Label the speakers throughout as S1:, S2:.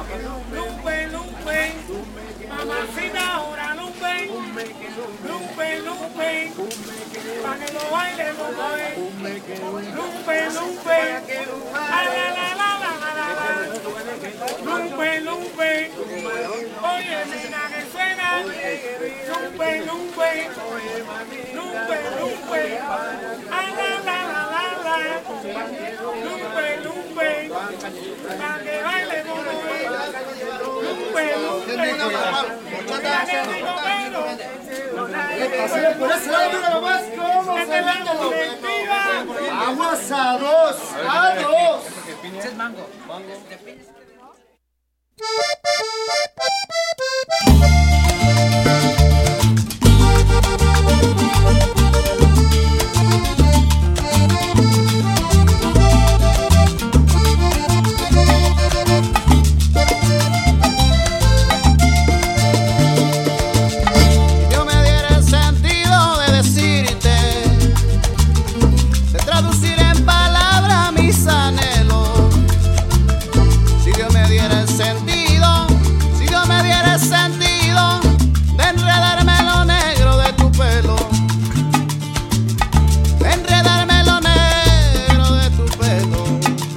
S1: Lupe, Lupe, mamacita ahora Lupe, Lupe, Lupe, pa' que lo baile Lupe, Lupe, la la la la la la, Lupe, Lupe, oye nena que suena, Lupe, Lupe, Lupe, Lupe, la la la la la, Lupe, Lupe, pa' que baile Lupe, Lupe,
S2: por ese lado, mira nomás cómo se ve. Vamos a dos, a dos.
S3: Es mango.
S4: Traducir en palabras mis anhelos. Si Dios me diera el sentido, si Dios me diera el sentido de enredarme lo negro de tu pelo, de enredarme lo negro de tu pelo.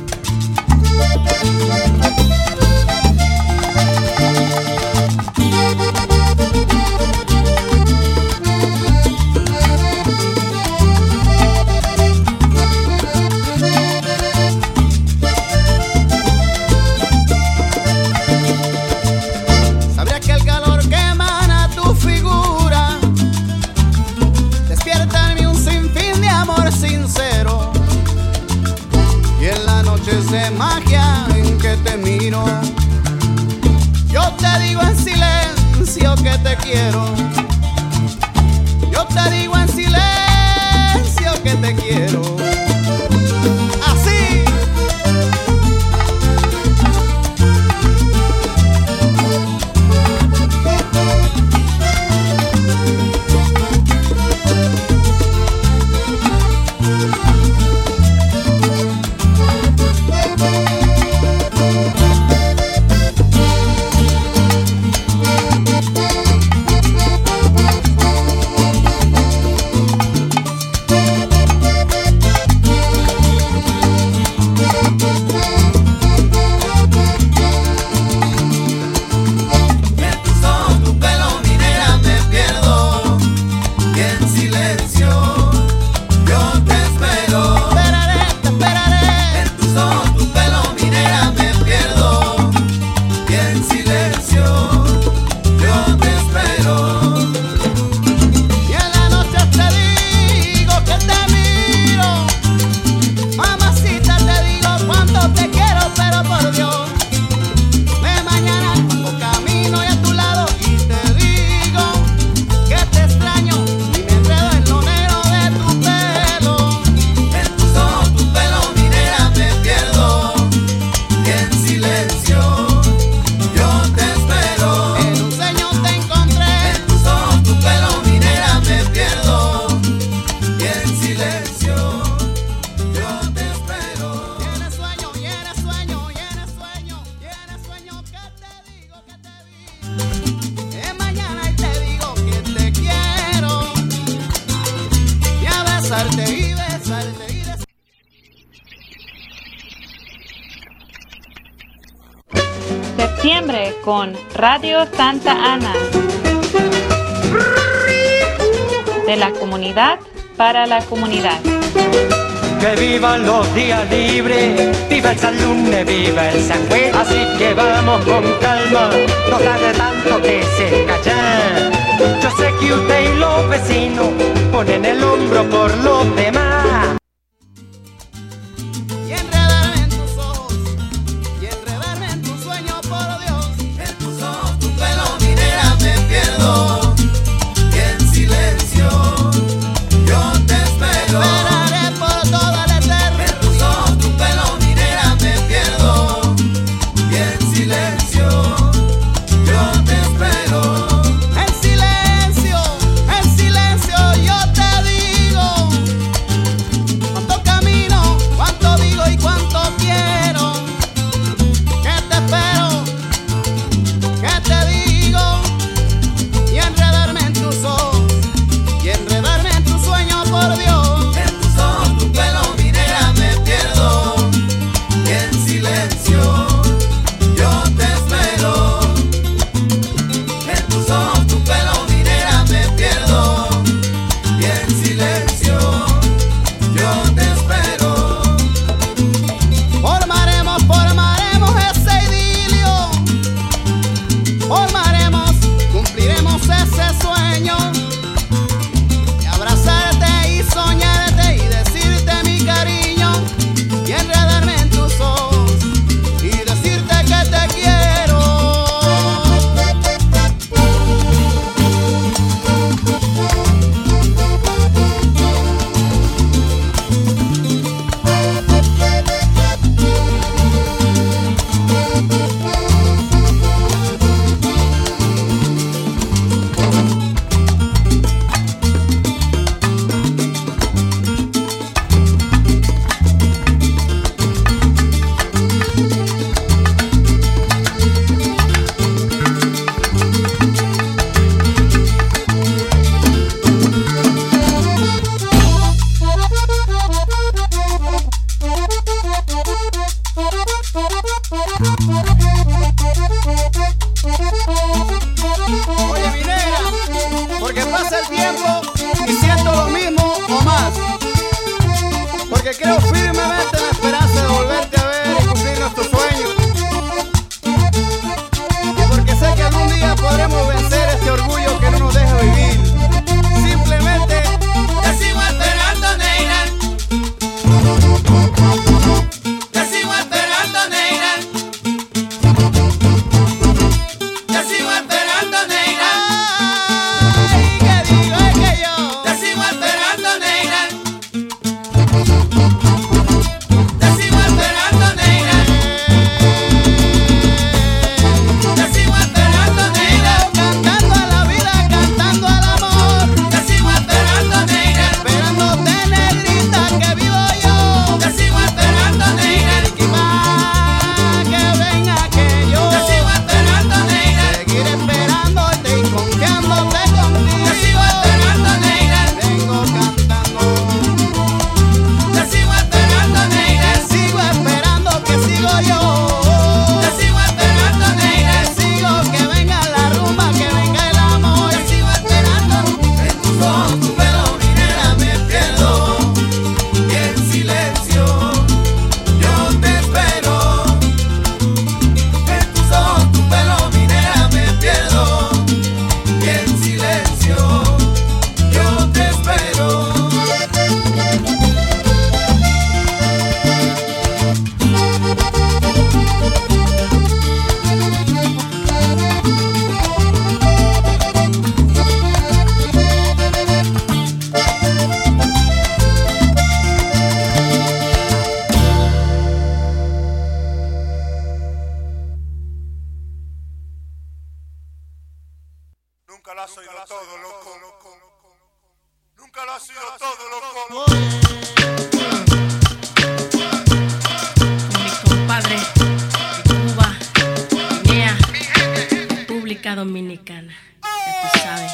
S4: Sabría que el calor que emana tu figura despierta en mí un sinfín de amor sincero, y en las noches de magia en que te miro, yo te digo en silencio que te quiero. Yo te digo en silencio que te quiero. Así.
S5: Septiembre con Radio Santa Ana. De la comunidad para la comunidad.
S6: Que vivan los días libres, viva el San Lunes, viva el San Juan. Así que vamos con calma, no tarde tanto que se callan. Yo sé que usted y los vecinos ponen el hombro por los demás.
S4: Y enredarme en tus ojos, y enredarme en tus sueños, por Dios.
S7: En tus ojos, tu pelo, minera, me pierdo. Y en silencio, yo te espero.
S4: Esperaré por toda la eternidad.
S7: En tus ojos, tu pelo, minera, me pierdo. Y en silencio, yo te espero.
S4: En silencio yo te digo
S3: Nunca lo ha sido todo, loco. Nunca lo ha sido todo, loco.
S8: Mi compadre de Cuba, Guinea, República Dominicana. Ya tú sabes.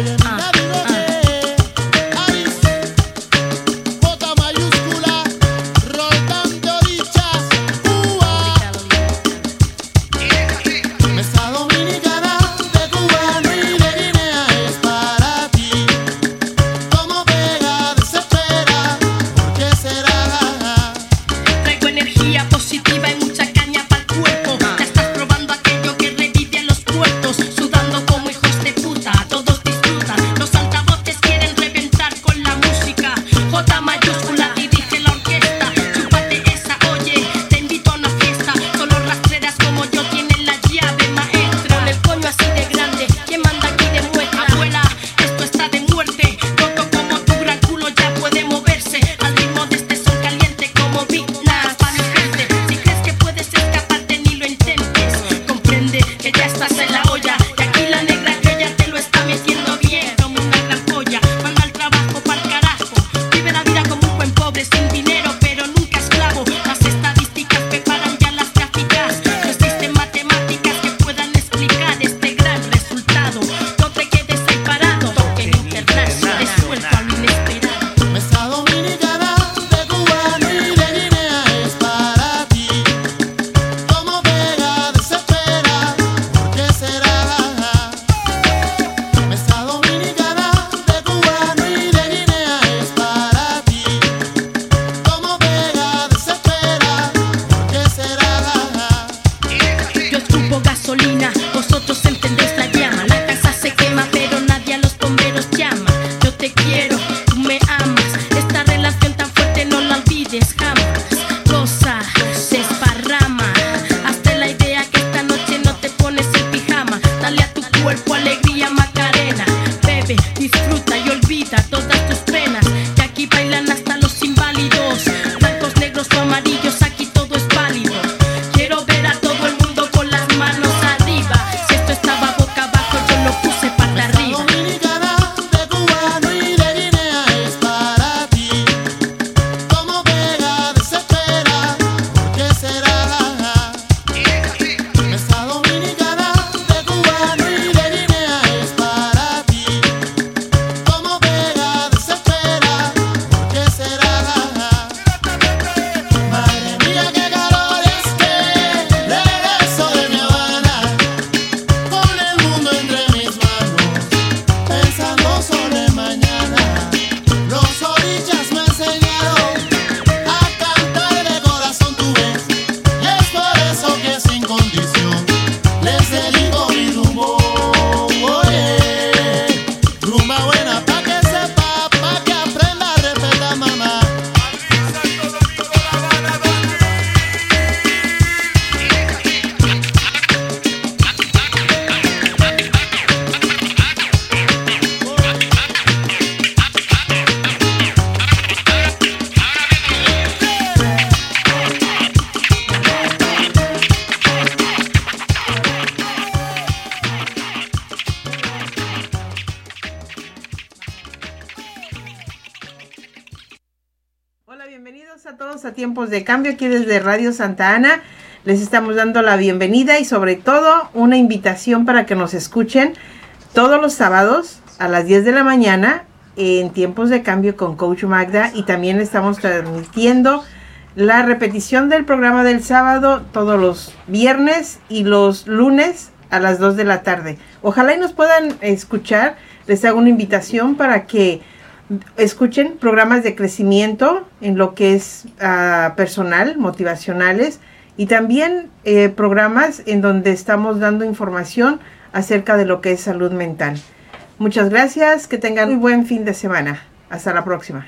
S9: Tiempos de Cambio aquí desde Radio Santa Ana. Les estamos dando la bienvenida y sobre todo una invitación para que nos escuchen todos los sábados a las 10 de la mañana en Tiempos de Cambio con Coach Magda, y también estamos transmitiendo la repetición del programa del sábado todos los viernes y los lunes a las 2 de la tarde. Ojalá y nos puedan escuchar. Les hago una invitación para que escuchen programas de crecimiento en lo que es personal, motivacionales, y también programas en donde estamos dando información acerca de lo que es salud mental. Muchas gracias, que tengan muy buen fin de semana. Hasta la próxima.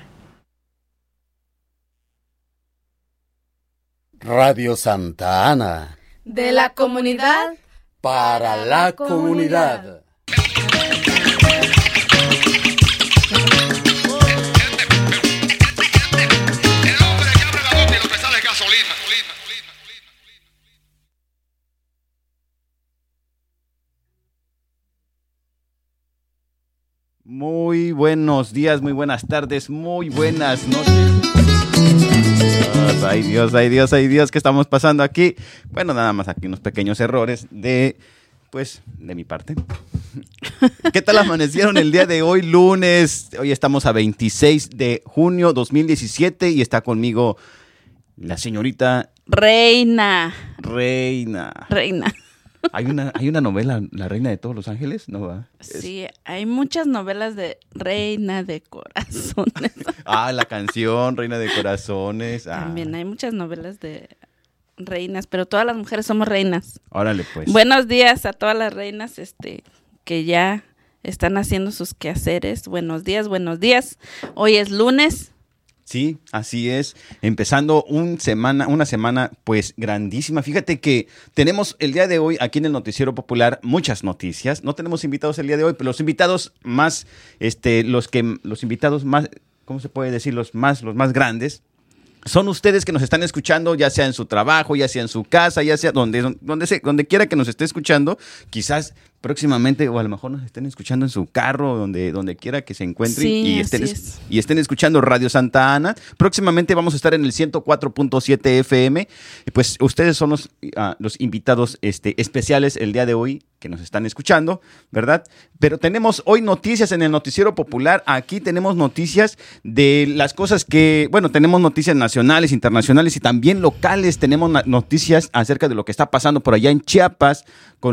S4: Radio Santa Ana.
S10: De la comunidad
S4: para la comunidad.
S11: Muy buenos días, muy buenas tardes, muy buenas noches. Ay Dios, ¿qué estamos pasando aquí? Bueno, nada más aquí unos pequeños errores de mi parte. ¿Qué tal amanecieron el día de hoy, lunes? Hoy estamos a 26 de junio 2017 y está conmigo la señorita...
S12: Reina.
S11: ¿Hay una novela, La Reina de todos los Ángeles? ¿No va?
S12: Sí, hay muchas novelas de Reina de Corazones.
S11: La canción Reina de Corazones.
S12: También hay muchas novelas de reinas, pero todas las mujeres somos reinas.
S11: Órale, pues.
S12: Buenos días a todas las reinas que ya están haciendo sus quehaceres. Buenos días. Hoy es lunes.
S11: Sí, así es. Empezando una semana pues grandísima. Fíjate que tenemos el día de hoy aquí en el Noticiero Popular muchas noticias. No tenemos invitados el día de hoy, pero los invitados más, los invitados más, ¿cómo se puede decir? Los más grandes. Son ustedes que nos están escuchando, ya sea en su trabajo, ya sea en su casa, ya sea donde quiera que nos esté escuchando. Quizás próximamente, o a lo mejor nos estén escuchando en su carro, donde quiera que se encuentren,
S12: sí,
S11: y estén escuchando Radio Santa Ana. Próximamente vamos a estar en el 104.7 FM. Y pues ustedes son los invitados especiales el día de hoy que nos están escuchando, ¿verdad? Pero tenemos hoy noticias en el Noticiero Popular. Aquí tenemos noticias de las cosas tenemos noticias nacionales, internacionales y también locales. Tenemos noticias acerca de lo que está pasando por allá en Chiapas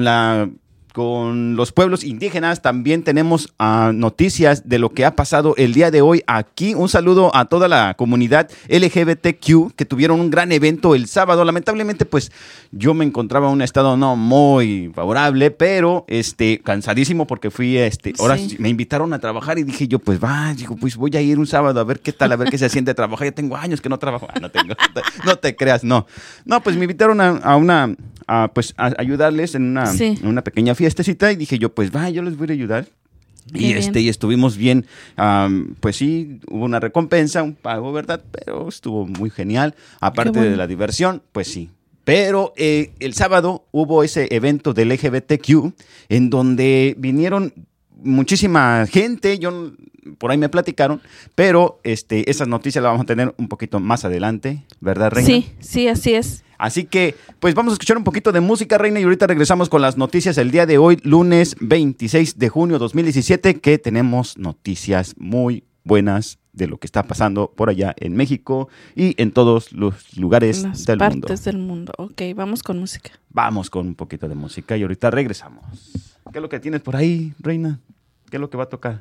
S11: con los pueblos indígenas. También tenemos noticias de lo que ha pasado el día de hoy aquí. Un saludo a toda la comunidad LGBTQ que tuvieron un gran evento el sábado. Lamentablemente, pues yo me encontraba en un estado no muy favorable, pero cansadísimo porque fui, ahora sí me invitaron a trabajar y dije yo, pues voy a ir un sábado a ver qué tal, a ver qué se siente trabajar. Ya tengo años que no trabajo. No te creas, no. No, pues me invitaron a ayudarles en una pequeña fiestecita y dije yo, pues yo les voy a ayudar. Y estuvimos bien, pues sí, hubo una recompensa, un pago, ¿verdad? Pero estuvo muy genial, aparte de la diversión, pues sí. Pero el sábado hubo ese evento del LGBTQ en donde vinieron muchísima gente, por ahí me platicaron, pero esas noticias las vamos a tener un poquito más adelante, ¿verdad, Reina?
S12: Sí, así es.
S11: Así que, pues vamos a escuchar un poquito de música, Reina, y ahorita regresamos con las noticias el día de hoy, lunes 26 de junio 2017, que tenemos noticias muy buenas de lo que está pasando por allá en México y en todos los lugares del mundo.
S12: Partes del mundo. Ok, vamos con música.
S11: Vamos con un poquito de música y ahorita regresamos. ¿Qué es lo que tienes por ahí, Reina? ¿Qué es lo que va a tocar?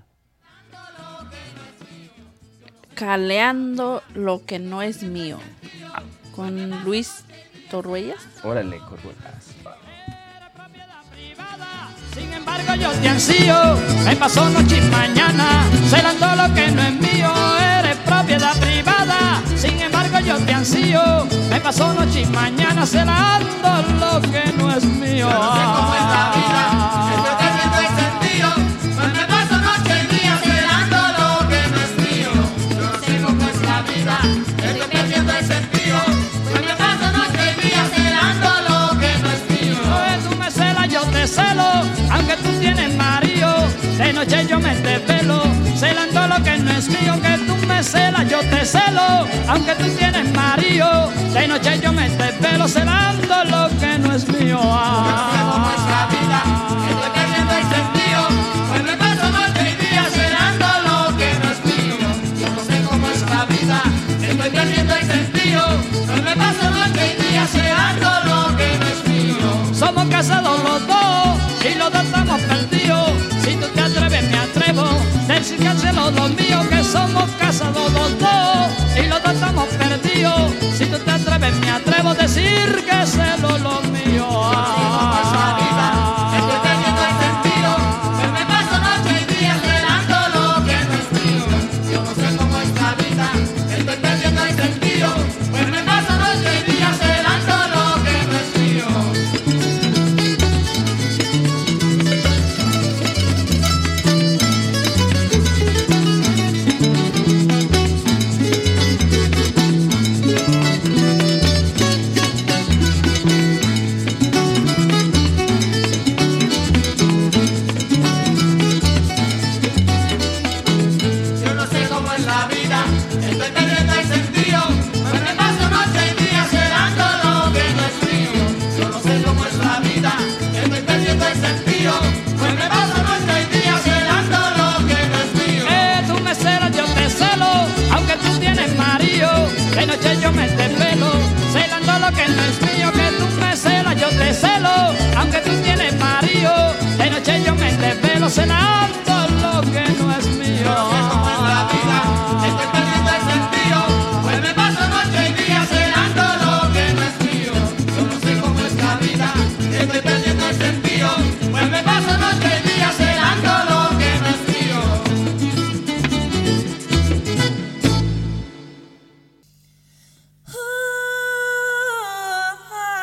S12: Caleando lo que no es mío. Con Luis Torruellas.
S11: Órale, Corruellas.
S1: Sin embargo yo te ansío, me paso noche y mañana, celando lo que no es mío, eres propiedad privada. Sin embargo yo te ansío, me paso noche y mañana, celando lo que no es mío.
S7: Yo no sé cómo es la vida, estoy perdiendo el sentido, pues me paso noche y día celando lo que no es mío. Yo no sé cómo es la vida, estoy perdiendo el sentido, pues me paso noche y día celando lo que no es mío.
S1: Tú me celas, yo te celo, aunque tú tienes marido, de noche yo me desvelo, celando lo que no es mío, que tú me celas, yo te celo, aunque tú tienes marido, de noche yo me desvelo, celando lo que no es mío.
S7: Yo no sé cómo es la vida, estoy perdiendo el sentido, pues me paso noche y día celando lo que no es mío. Yo no sé cómo es la vida, estoy perdiendo el sentido, pues me paso noche y día celando lo que no es mío.
S1: Somos casados los dos y los dos estamos perdidos. Si tú te atreves, me atrevo. Decir que hace los dos míos, que somos casados los dos y los dos estamos perdidos. Si tú te atreves, me atrevo. Decir que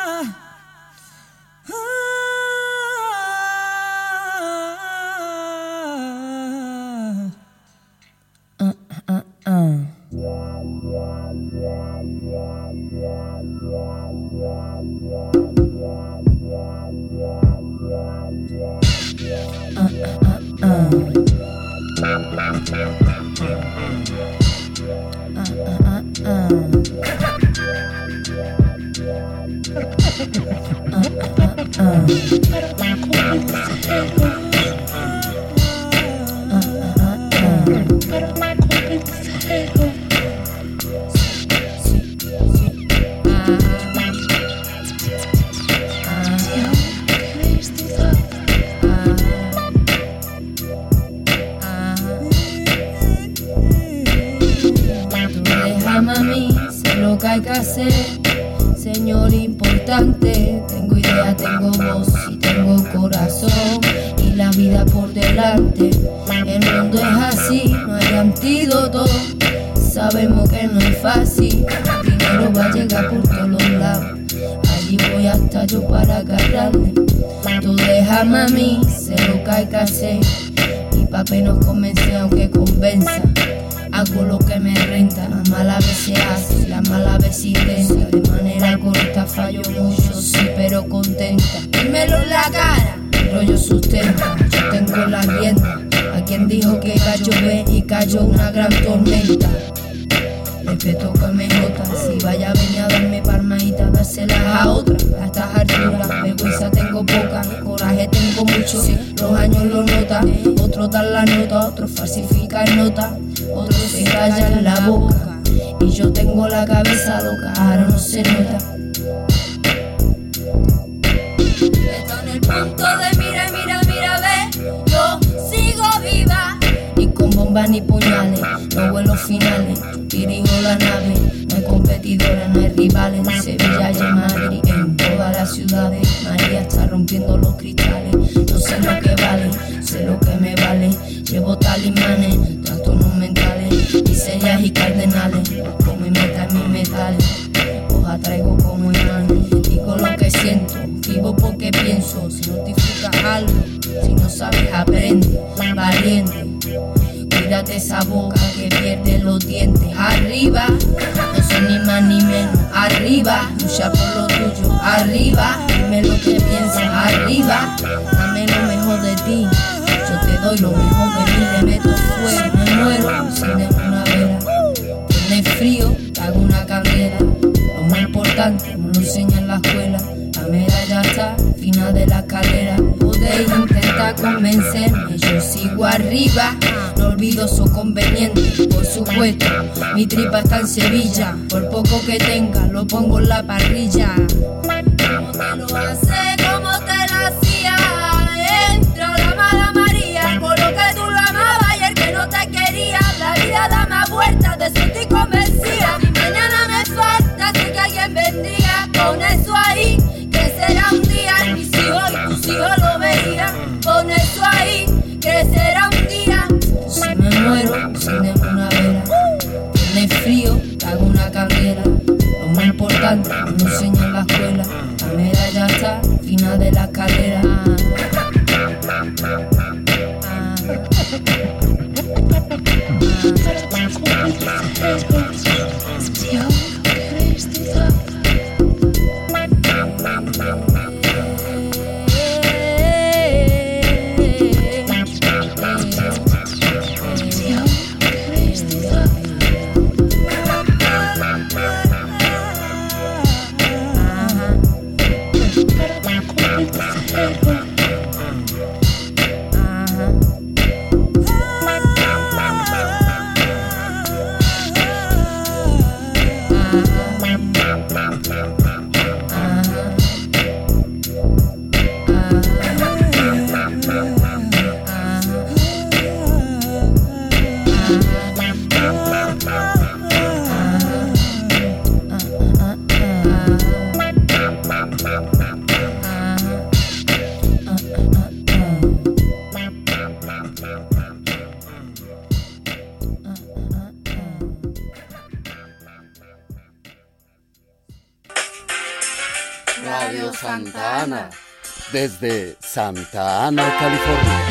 S13: Hay que hacer, señor importante. Tengo idea, tengo voz y tengo corazón y la vida por delante. El mundo es así, no hay antídoto. Sabemos que no es fácil, el dinero va a llegar por todos los lados. Allí voy hasta yo para agarrarle. Tú déjame a mí, sé lo que hay que hacer. Mi papel nos convence aunque convenza. Hago lo que me renta, la mala vez se hace, la mala vez se intenta. De manera corta fallo mucho, sí, pero contenta. Dímelo en la cara, el rollo sustenta. Yo tengo la rienda, a quien dijo que iba a llover y cayó una gran tormenta. Respeto que me jota, si vaya a venir a darme palmadita, dárselas a otra. A estas alturas, vergüenza tengo poca, coraje tengo mucho, los años lo notan. Otros dan la nota, otros falsifican nota, otros se callan la boca. Y yo tengo la cabeza loca, ahora no se nota. Estoy en el punto de mira, mira, mira, ve, yo sigo viva. Ni con bombas ni puñales, no vuelos finales. Dirijo la nave, no hay competidores, no hay rivales. En Sevilla y en Madrid, en todas las ciudades. María está rompiendo los cristales. No sé lo que vale, sé lo que me vale. Llevo talismanes, trastornos mentales, miserias y cardenales. Con mi meta en mis metales, os atraigo como imanes. Digo lo que siento, vivo porque pienso. Si no disfrutas algo, si no sabes aprende, valiente. Cuídate esa boca que pierde los dientes. Arriba, no soy ni más ni menos. Arriba, lucha por lo tuyo. Arriba, dime lo que piensas. Arriba, dame lo mejor de ti. Yo te doy lo mejor de mí. Le meto fuego, me muero, enciende una vela. Tienes frío, te hago una candela. Lo más importante, me lo enseña en la escuela. La mera ya está, final de la escalera. Podéis intentar convencerme, yo sigo arriba. No olvido su conveniente, por supuesto. Mi tripa está en Sevilla, por poco que tenga, lo pongo en la parrilla. ¿Cómo te lo hace? ¿Cómo te lo hacía? Entra la mala María, por lo que tú lo amabas y el que no te quería. La vida da más vueltas, de eso estoy convencida. Y mañana me falta, sé que alguien vendría. Con eso ahí, crecerá un día. Y mis hijos y tus hijos lo verían. Con eso ahí, crecerá un día. Si me muero, enciende una vela. Tienes frío, te hago una candela. Lo más importante, me lo enseña en la escuela. La mera ya está, final de la escalera.
S4: Radio Santa Ana, desde Santa Ana, California.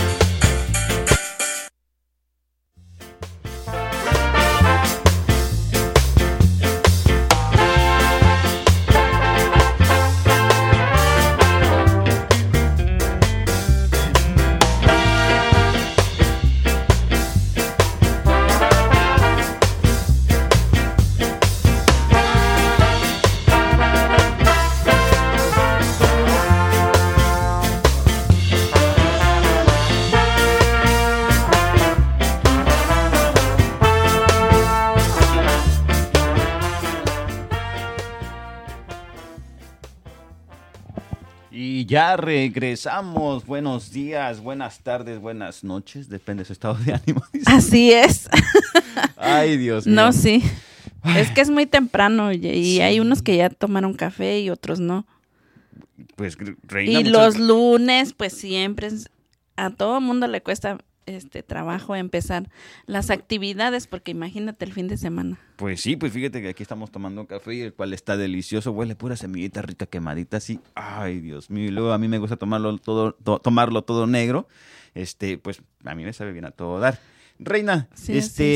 S11: Y ya regresamos. Buenos días, buenas tardes, buenas noches. Depende de su estado de ánimo.
S12: Así es.
S11: Ay, Dios mío.
S12: No, sí. Es que es muy temprano y hay unos que ya tomaron café y otros no.
S11: Pues, Reina,
S12: y los lunes, pues siempre a todo mundo le cuesta trabajo empezar las actividades, porque imagínate el fin de semana.
S11: Pues sí, pues fíjate que aquí estamos tomando café y el cual está delicioso, huele pura semillita rica quemadita así. Ay, Dios mío, y luego a mí me gusta tomarlo todo negro. Pues a mí me sabe bien a todo dar. Reina,
S12: Sí,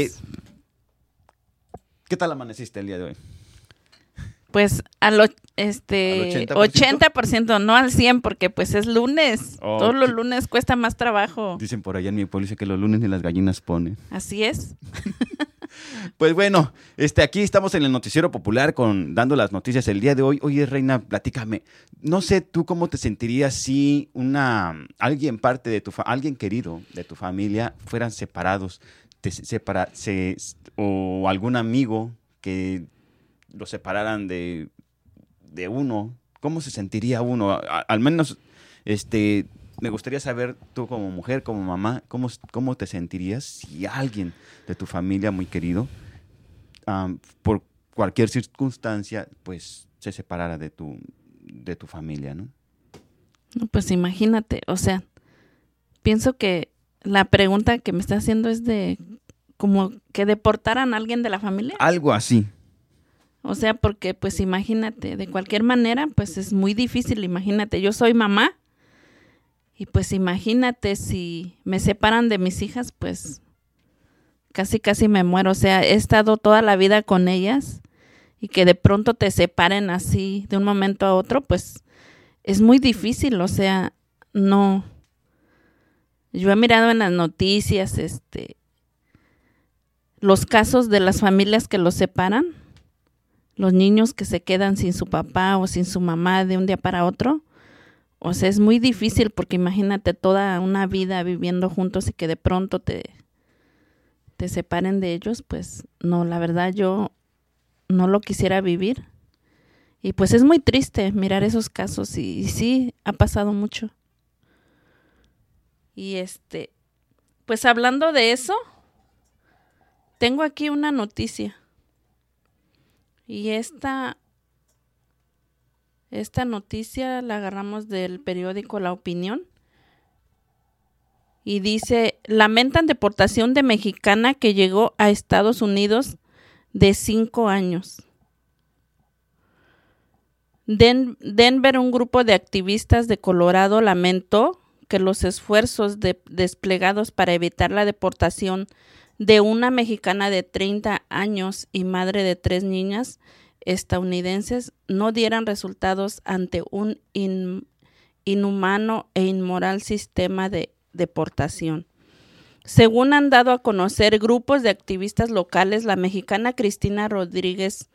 S11: ¿qué tal amaneciste el día de hoy?
S12: Pues al 80%, no al 100%, porque pues es lunes.
S11: Oh,
S12: todos los lunes cuesta más trabajo.
S11: Dicen por allá en mi pueblo que los lunes ni las gallinas ponen.
S12: Así es.
S11: Pues bueno, aquí estamos en el Noticiero Popular dando las noticias el día de hoy. Oye, Reina, platícame. No sé tú cómo te sentirías si alguien querido de tu familia fueran separados, o algún amigo que lo separaran de uno. ¿Cómo se sentiría uno? Al menos, me gustaría saber tú como mujer, como mamá, ¿cómo te sentirías si alguien de tu familia muy querido, por cualquier circunstancia, pues se separara de tu familia, ¿no?
S12: No, pues imagínate, o sea, pienso que la pregunta que me está haciendo es de como que deportaran a alguien de la familia.
S11: Algo así.
S12: O sea, porque pues imagínate, de cualquier manera, pues es muy difícil. Imagínate, yo soy mamá y pues imagínate si me separan de mis hijas, pues casi me muero. O sea, he estado toda la vida con ellas y que de pronto te separen así de un momento a otro, pues es muy difícil. O sea, no. Yo he mirado en las noticias, los casos de las familias que los separan. Los niños que se quedan sin su papá o sin su mamá de un día para otro. O sea, es muy difícil porque imagínate toda una vida viviendo juntos y que de pronto te separen de ellos. Pues no, la verdad yo no lo quisiera vivir. Y pues es muy triste mirar esos casos y sí, ha pasado mucho. Y pues hablando de eso, tengo aquí una noticia. Y esta noticia la agarramos del periódico La Opinión. Y dice, lamentan deportación de mexicana que llegó a Estados Unidos de 5 años. Denver, un grupo de activistas de Colorado lamentó que los esfuerzos desplegados para evitar la deportación de una mexicana de 30 años y madre de 3 niñas estadounidenses no dieran resultados ante un inhumano e inmoral sistema de deportación. Según han dado a conocer grupos de activistas locales, la mexicana Cristina Rodríguez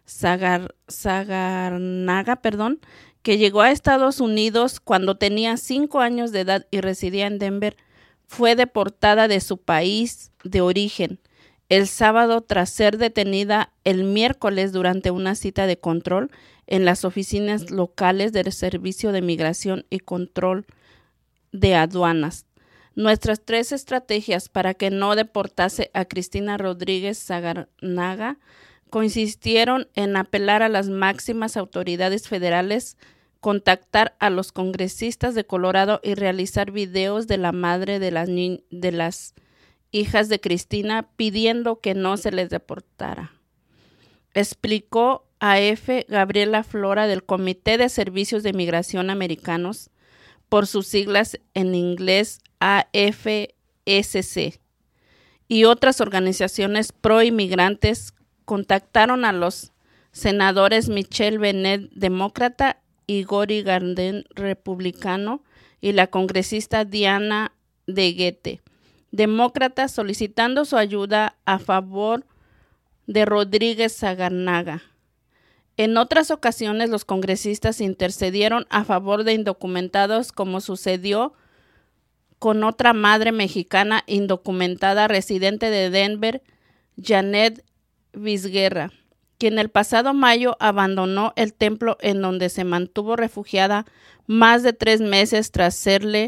S12: Sagarnaga, que llegó a Estados Unidos cuando tenía 5 años de edad y residía en Denver, fue deportada de su país de origen el sábado tras ser detenida el miércoles durante una cita de control en las oficinas locales del Servicio de Migración y Control de Aduanas. Nuestras 3 estrategias para que no deportase a Cristina Rodríguez Sagarnaga consistieron en apelar a las máximas autoridades federales, contactar a los congresistas de Colorado y realizar videos de la madre de las hijas de Cristina pidiendo que no se les deportara. Explicó A.F. Gabriela Flora del Comité de Servicios de Migración Americanos, por sus siglas en inglés AFSC, y otras organizaciones pro-inmigrantes contactaron a los senadores Michelle Bennett, demócrata, y Cory Gardner, republicano, y la congresista Diana DeGette, demócrata, solicitando su ayuda a favor de Rodríguez Sagarnaga. En otras ocasiones, los congresistas intercedieron a favor de indocumentados, como sucedió con otra madre mexicana indocumentada residente de Denver, Janet Vizguerra, quien el pasado mayo abandonó el templo en donde se mantuvo refugiada más de 3 meses tras serle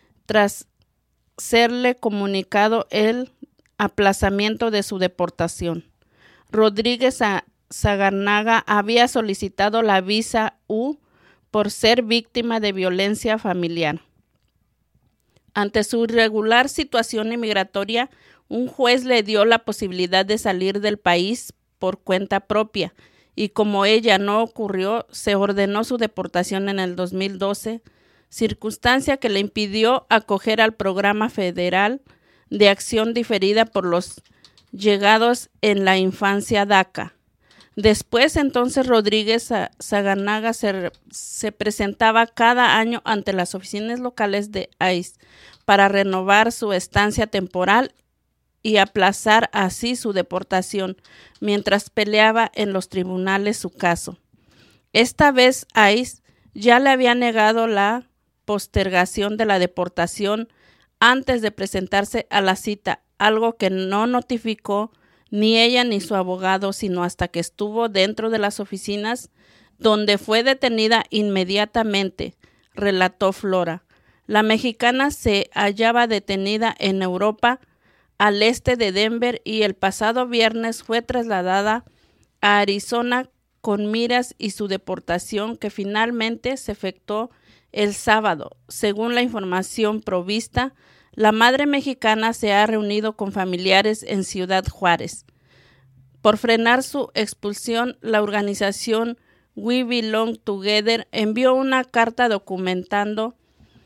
S12: comunicado el aplazamiento de su deportación. Rodríguez Sagarnaga había solicitado la visa U por ser víctima de violencia familiar. Ante su irregular situación inmigratoria, un juez le dio la posibilidad de salir del país por cuenta propia, y como ella no ocurrió, se ordenó su deportación en el 2012, circunstancia que le impidió acoger al programa federal de acción diferida por los llegados en la infancia DACA. Después, entonces, Rodríguez Sagarnaga se presentaba cada año ante las oficinas locales de ICE para renovar su estancia temporal y aplazar así su deportación, mientras peleaba en los tribunales su caso. Esta vez ICE ya le había negado la postergación de la deportación antes de presentarse a la cita, algo que no notificó ni ella ni su abogado, sino hasta que estuvo dentro de las oficinas, donde fue detenida inmediatamente, relató Flora. La mexicana se hallaba detenida en Europa, al este de Denver, y el pasado viernes fue trasladada a Arizona con miras y su deportación, que finalmente se efectuó el sábado. Según la información provista, la madre mexicana se ha reunido con familiares en Ciudad Juárez. Por frenar su expulsión, la organización We Belong Together envió una carta documentando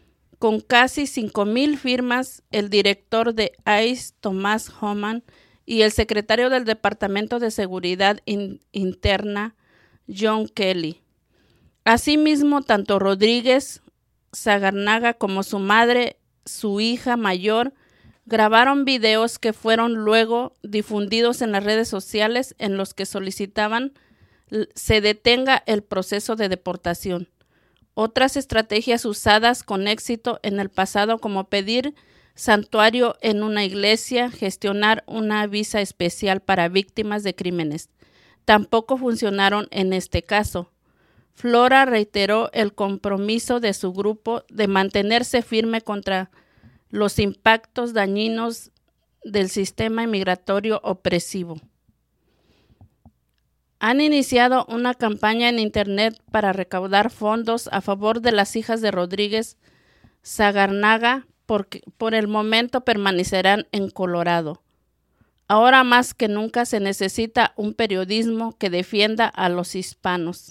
S12: con casi 5,000 firmas el director de ICE, Tomás Homan, y el secretario del Departamento de Seguridad Interna, John Kelly. Asimismo, tanto Rodríguez Sagarnaga como su madre, su hija mayor, grabaron videos que fueron luego difundidos en las redes sociales en los que solicitaban se detenga el proceso de deportación. Otras estrategias usadas con éxito en el pasado, como pedir santuario en una iglesia, gestionar una visa especial para víctimas de crímenes, tampoco funcionaron en este caso. Flora reiteró el compromiso de su grupo de mantenerse firme contra los impactos dañinos del sistema inmigratorio opresivo. Han iniciado una campaña en Internet para recaudar fondos a favor de las hijas de Rodríguez Sagarnaga, porque por el momento permanecerán en Colorado. Ahora más que nunca se necesita un periodismo que defienda a los hispanos.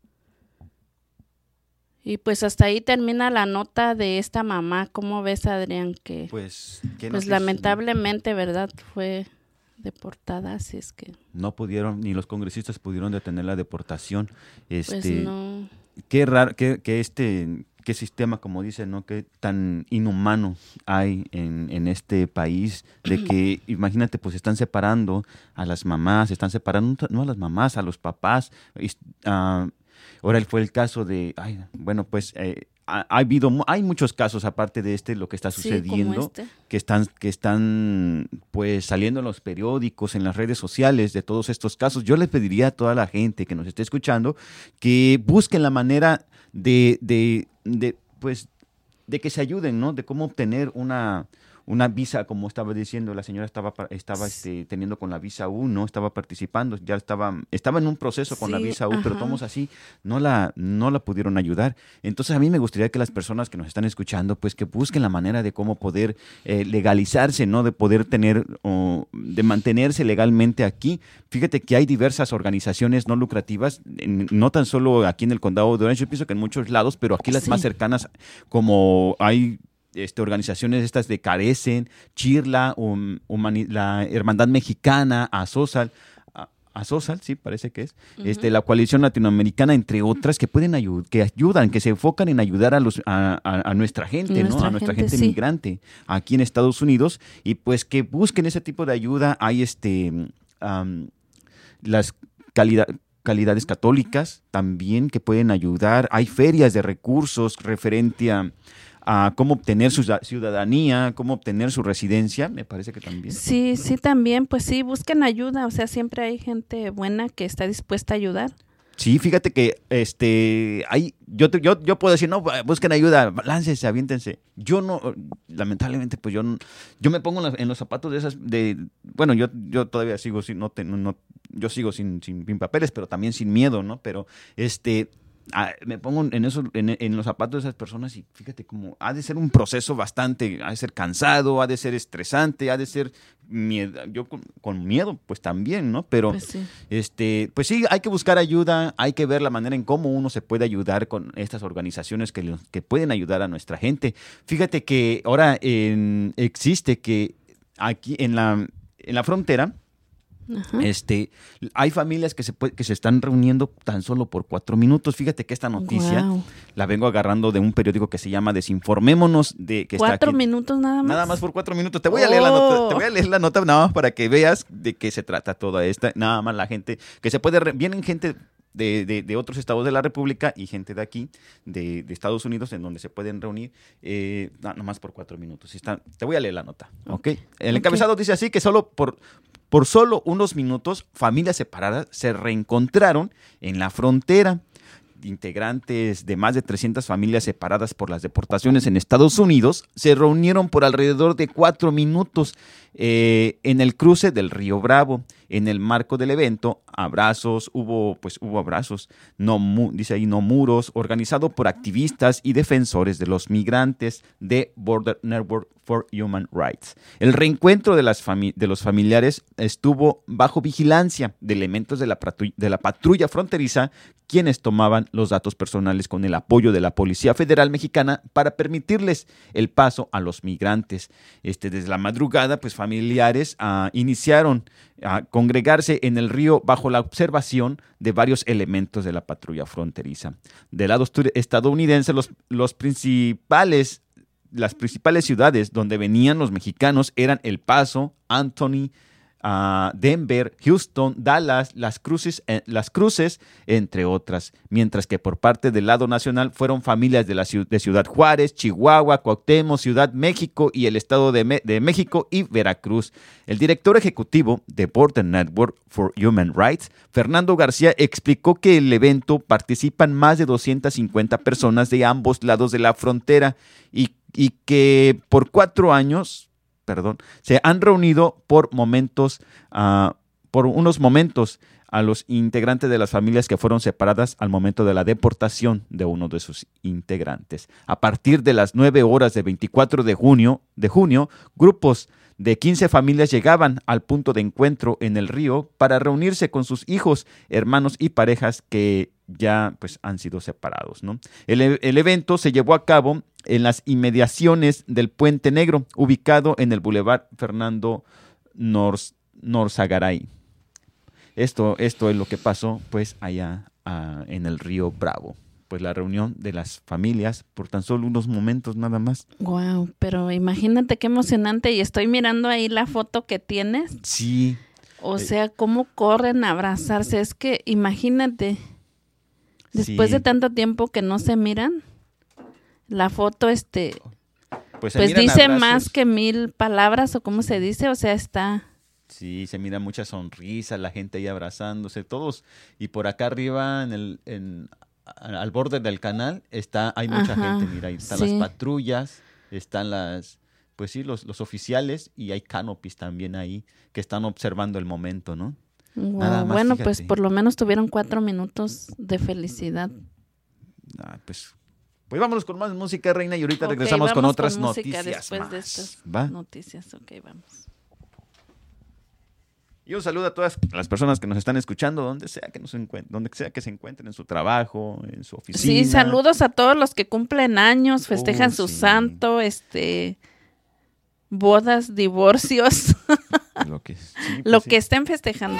S12: Y pues hasta ahí termina la nota de esta mamá. ¿Cómo ves, Adrián? Que pues lamentablemente, ¿verdad? Fue deportada, así es que
S11: no pudieron, ni los congresistas pudieron detener la deportación.
S12: Pues no.
S11: Qué raro, qué sistema, como dicen, ¿no? Qué tan inhumano hay en este país, de que, imagínate, pues están separando a las mamás, están separando no a las mamás, a los papás. Ahora fue el caso de, hay muchos casos aparte de lo que está sucediendo, que están pues saliendo en los periódicos, en las redes sociales, de todos estos casos. Yo les pediría a toda la gente que nos esté escuchando que busquen la manera de que se ayuden, ¿no? De cómo obtener una visa, como estaba diciendo, la señora estaba teniendo con la visa U, ¿no? Estaba participando, ya estaba en un proceso con la visa U, pero todos así no la pudieron ayudar. Entonces a mí me gustaría que las personas que nos están escuchando, pues que busquen la manera de cómo poder legalizarse, ¿no? De poder tener, de mantenerse legalmente aquí. Fíjate que hay diversas organizaciones no lucrativas, no tan solo aquí en el condado de Orange, yo pienso que en muchos lados, pero aquí las más cercanas, como hay organizaciones estas de Carecen, Chirla, la Hermandad Mexicana, Azosal, sí, parece que es, la Coalición Latinoamericana, entre otras, que pueden ayudan, que se enfocan en ayudar a nuestra gente, ¿no? A nuestra gente migrante aquí en Estados Unidos, y pues que busquen ese tipo de ayuda. Hay las calidades católicas también que pueden ayudar. Hay ferias de recursos referente a cómo obtener su ciudadanía, cómo obtener su residencia, me parece que también.
S12: Sí, también, pues sí, busquen ayuda, o sea, siempre hay gente buena que está dispuesta a ayudar. Sí,
S11: fíjate que yo puedo decir, no, busquen ayuda, láncense, aviéntense. Yo no, lamentablemente, pues yo me pongo en los zapatos de esas, bueno, yo todavía sigo sin, yo sigo sin papeles, pero también sin miedo, ¿no? Pero me pongo en los zapatos de esas personas y fíjate cómo ha de ser un proceso ha de ser cansado, ha de ser estresante, ha de ser miedo, yo con miedo pues también, ¿no? Pero pues sí, hay que buscar ayuda, hay que ver la manera en cómo uno se puede ayudar con estas organizaciones que pueden ayudar a nuestra gente. Fíjate que ahora existe que aquí en la frontera, hay familias que se están reuniendo tan solo por 4 minutos. Fíjate que esta noticia la vengo agarrando de un periódico que se llama Desinformémonos, que
S12: 4 minutos nada más.
S11: Nada más por 4 minutos. Te voy a leer la nota. Te voy a leer la nota nada más para que veas de qué se trata toda esta. Nada más la gente que se puede vienen gente de otros estados de la República y gente de aquí, de Estados Unidos, en donde se pueden reunir nada más por 4 minutos. Te voy a leer la nota. ¿Okay? El encabezado dice así que solo por solo unos minutos, familias separadas se reencontraron en la frontera. Integrantes de más de 300 familias separadas por las deportaciones en Estados Unidos se reunieron por alrededor de 4 minutos en el cruce del Río Bravo. En el marco del evento, hubo abrazos, dice ahí no muros, organizado por activistas y defensores de los migrantes de Border Network for Human Rights. El reencuentro de los familiares estuvo bajo vigilancia de elementos de la patrulla fronteriza, quienes tomaban los datos personales con el apoyo de la Policía Federal Mexicana para permitirles el paso a los migrantes. Desde la madrugada, pues familiares iniciaron a congregarse en el río bajo la observación de varios elementos de la patrulla fronteriza. Del lado estadounidense, las principales ciudades donde venían los mexicanos eran El Paso, Anthony, Denver, Houston, Dallas, Las Cruces, entre otras. Mientras que por parte del lado nacional fueron familias de Ciudad Juárez, Chihuahua, Cuauhtémoc, Ciudad México y el Estado de México y Veracruz. El director ejecutivo de Border Network for Human Rights, Fernando García, explicó que el evento participan más de 250 personas de ambos lados de la frontera y que por 4 años se han reunido por unos momentos a los integrantes de las familias que fueron separadas al momento de la deportación de uno de sus integrantes. A partir de las 9 horas del 24 de junio, grupos de 15 familias llegaban al punto de encuentro en el río para reunirse con sus hijos, hermanos y parejas que ya pues han sido separados, ¿no? El evento se llevó a cabo en las inmediaciones del Puente Negro, ubicado en el Boulevard Fernando Norzagaray. Esto es lo que pasó pues allá en el Río Bravo. Pues la reunión de las familias por tan solo unos momentos nada más.
S12: Wow, pero imagínate qué emocionante, y estoy mirando ahí la foto que tienes.
S11: Sí.
S12: O sea, cómo corren a abrazarse, es que imagínate, después de tanto tiempo que no se miran, la foto pues dice abrazos. Más que 1000 palabras, o cómo se dice, o sea, está...
S11: Sí, se mira mucha sonrisa, la gente ahí abrazándose, todos, y por acá arriba al borde del canal hay mucha gente, mira, ahí están las patrullas, están pues sí, los oficiales, y hay canopies también ahí que están observando el momento, ¿no?
S12: Wow,
S11: Nada más,
S12: bueno,
S11: fíjate.
S12: pues por lo menos tuvieron 4 minutos de felicidad.
S11: Pues vámonos con más música, Reina, y ahorita
S12: Ok,
S11: regresamos con
S12: vamos
S11: otras
S12: música
S11: noticias
S12: después
S11: más.
S12: de estas
S11: ¿Va?
S12: noticias, ok, vamos.
S11: Y un saludo a todas las personas que nos están escuchando, donde sea que se encuentren, en su trabajo, en su oficina.
S12: Sí, saludos a todos los que cumplen años, festejan su
S11: sí.
S12: santo, bodas, divorcios,
S11: Lo que, sí,
S12: lo
S11: sí.
S12: que estén festejando.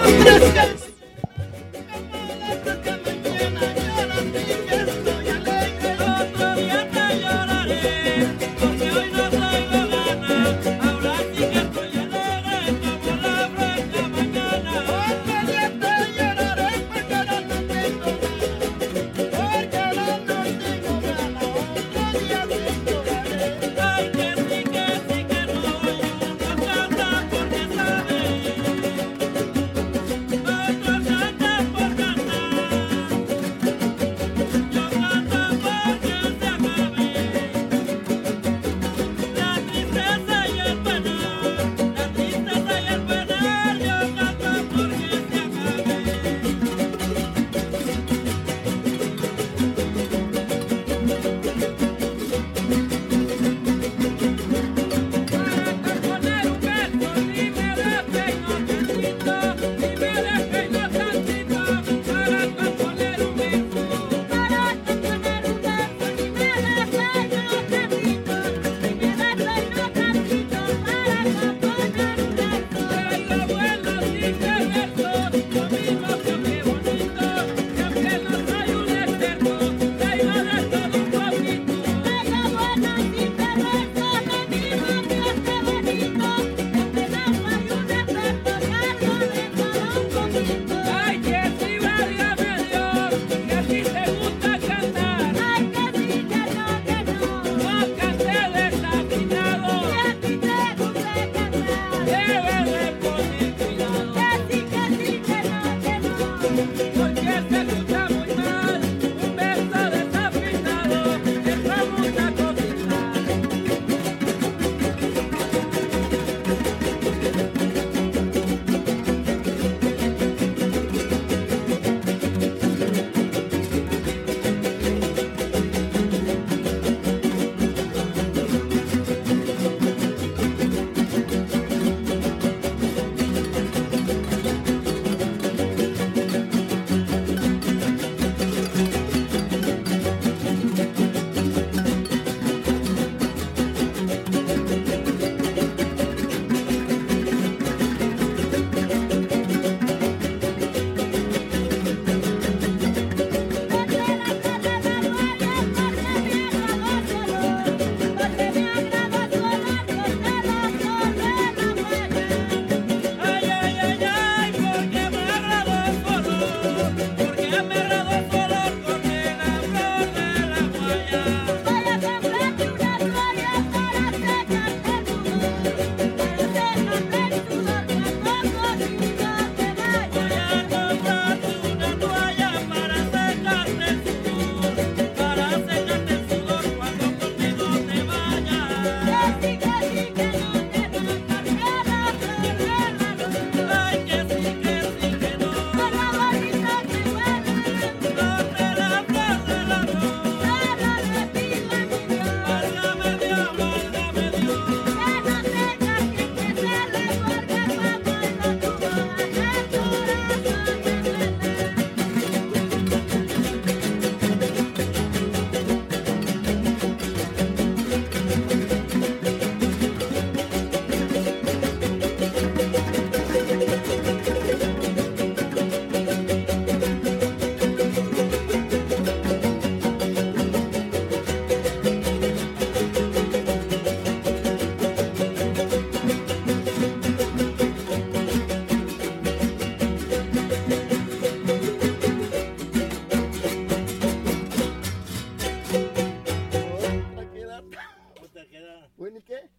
S2: Bueno, ¿y qué?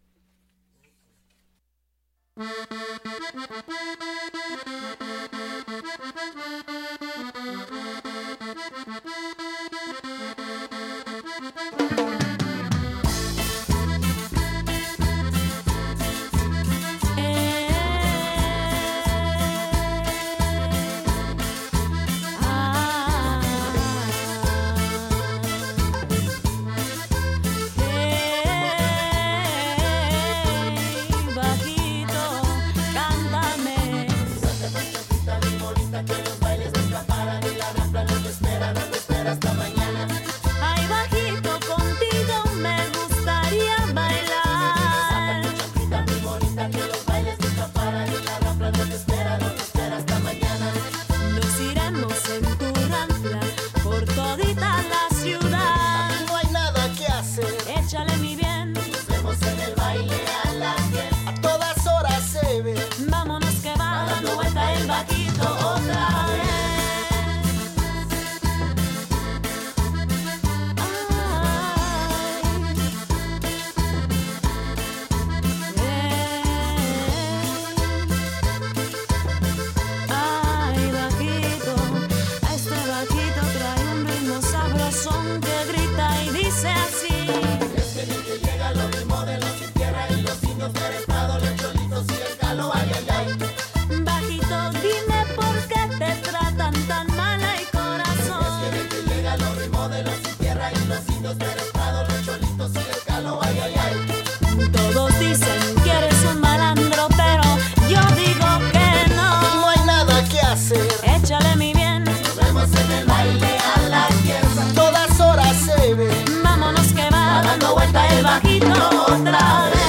S14: Todos dicen que eres un malandro, pero yo digo que no.
S2: No hay nada que hacer.
S14: Échale mi bien.
S2: Nos vemos en el baile a la fiesta. Todas horas se ve.
S14: Vámonos que va dando vuelta el bajito otra vez.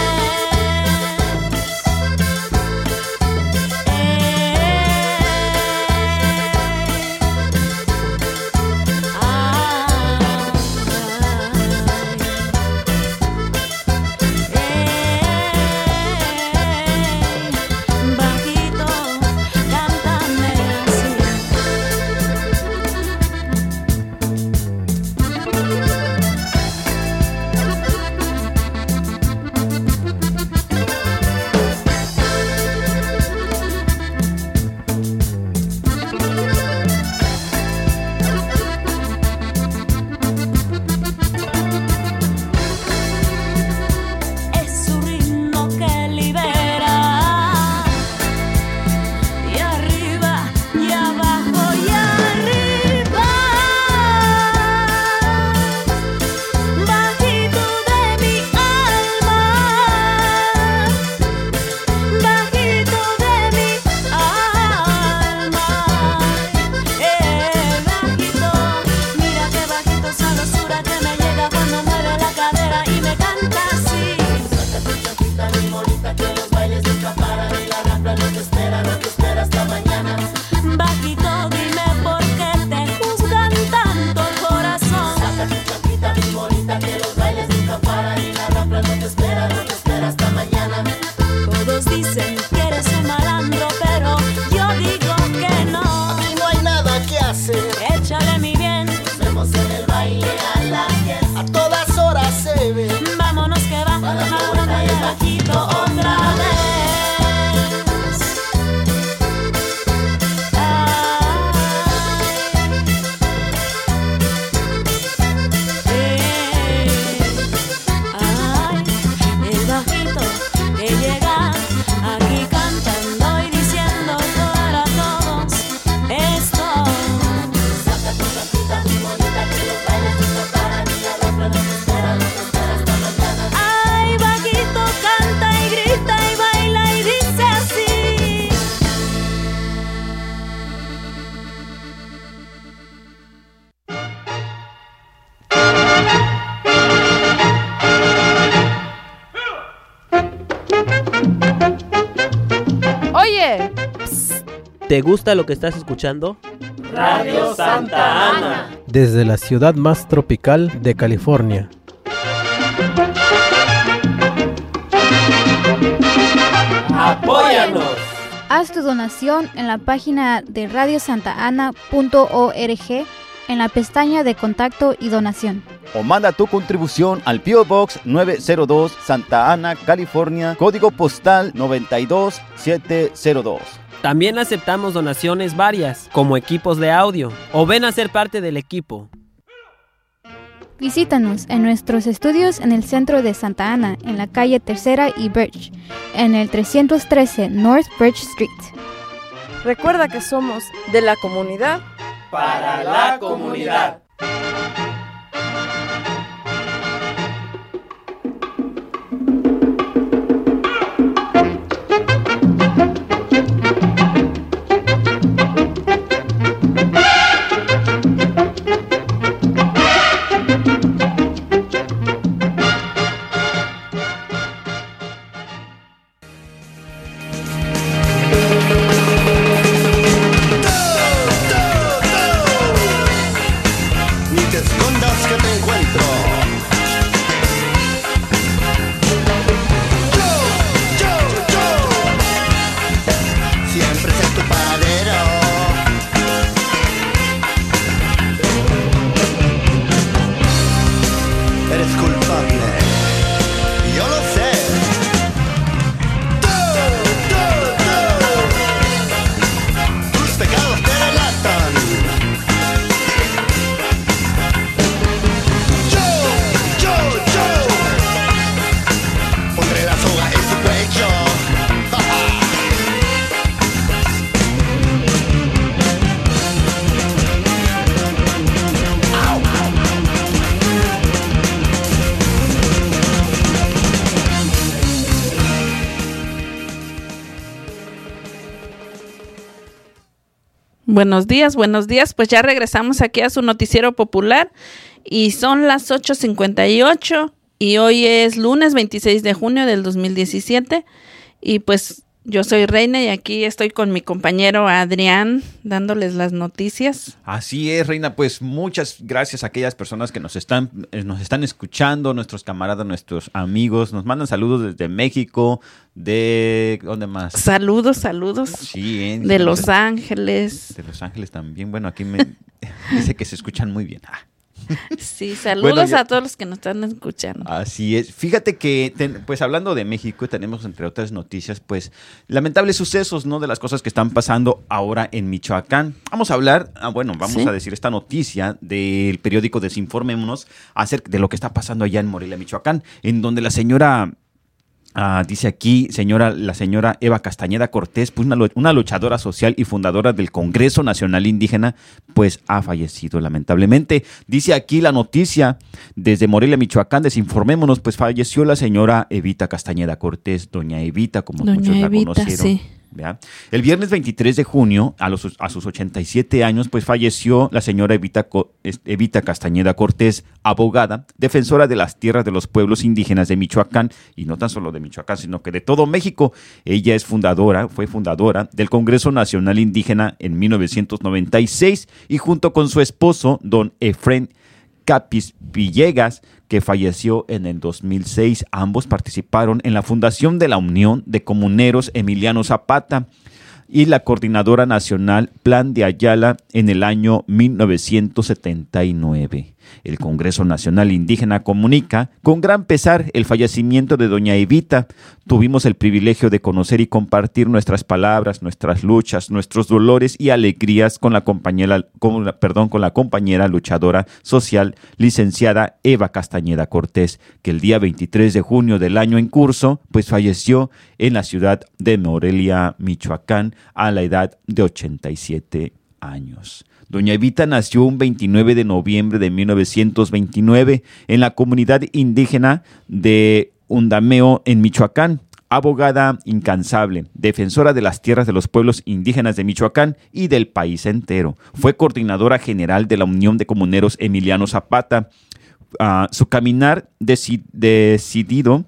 S15: ¿Te gusta lo que estás escuchando?
S16: Radio Santa Ana.
S17: Desde la ciudad más tropical de California.
S16: ¡Apóyanos!
S18: Haz tu donación en la página de radiosantaana.org en la pestaña de contacto y donación.
S11: O manda tu contribución al P.O. Box 902 Santa Ana, California, código postal 92702.
S15: También aceptamos donaciones varias, como equipos de audio, o ven a ser parte del equipo.
S18: Visítanos en nuestros estudios en el centro de Santa Ana, en la calle Tercera y Birch, en el 313 North Birch Street.
S10: Recuerda que somos de la comunidad
S16: para la comunidad.
S12: Buenos días. Pues ya regresamos aquí a su noticiero popular y son las 8:58 y hoy es lunes 26 de junio del 2017 y pues yo soy Reina y aquí estoy con mi compañero Adrián dándoles las noticias.
S11: Así es, Reina, pues muchas gracias a aquellas personas que nos están escuchando, nuestros camaradas, nuestros amigos, nos mandan saludos desde México, ¿dónde más?
S12: Saludos.
S11: Sí,
S12: de Los Ángeles.
S11: De Los Ángeles también, bueno, aquí me dice que se escuchan muy bien.
S12: Sí, saludos a todos los que nos están escuchando.
S11: Así es. Fíjate que, pues hablando de México, tenemos entre otras noticias, pues lamentables sucesos, ¿no? De las cosas que están pasando ahora en Michoacán. Vamos a hablar, vamos a decir esta noticia del periódico Desinformémonos acerca de lo que está pasando allá en Morelia, Michoacán, en donde la señora... dice aquí, la señora Eva Castañeda Cortés, pues una luchadora social y fundadora del Congreso Nacional Indígena, pues ha fallecido lamentablemente. Dice aquí la noticia, desde Morelia, Michoacán, Desinformémonos, pues falleció la señora Evita Castañeda Cortés, doña Evita, como muchos la conocieron. Sí. ¿Vea? El viernes 23 de junio, a sus 87 años, pues falleció la señora Evita Castañeda Cortés, abogada, defensora de las tierras de los pueblos indígenas de Michoacán, y no tan solo de Michoacán, sino que de todo México. Ella fue fundadora del Congreso Nacional Indígena en 1996, y junto con su esposo, don Efrén Capis Villegas, que falleció en el 2006. Ambos participaron en la fundación de la Unión de Comuneros Emiliano Zapata y la Coordinadora Nacional Plan de Ayala en el año 1979. El Congreso Nacional Indígena comunica con gran pesar el fallecimiento de doña Evita. Tuvimos el privilegio de conocer y compartir nuestras palabras, nuestras luchas, nuestros dolores y alegrías con la compañera luchadora social, licenciada Eva Castañeda Cortés, que el día 23 de junio del año en curso, pues falleció en la ciudad de Morelia, Michoacán, a la edad de 87 años. Doña Evita nació un 29 de noviembre de 1929 en la comunidad indígena de Undameo, en Michoacán. Abogada incansable, defensora de las tierras de los pueblos indígenas de Michoacán y del país entero. Fue coordinadora general de la Unión de Comuneros Emiliano Zapata. Su caminar decidido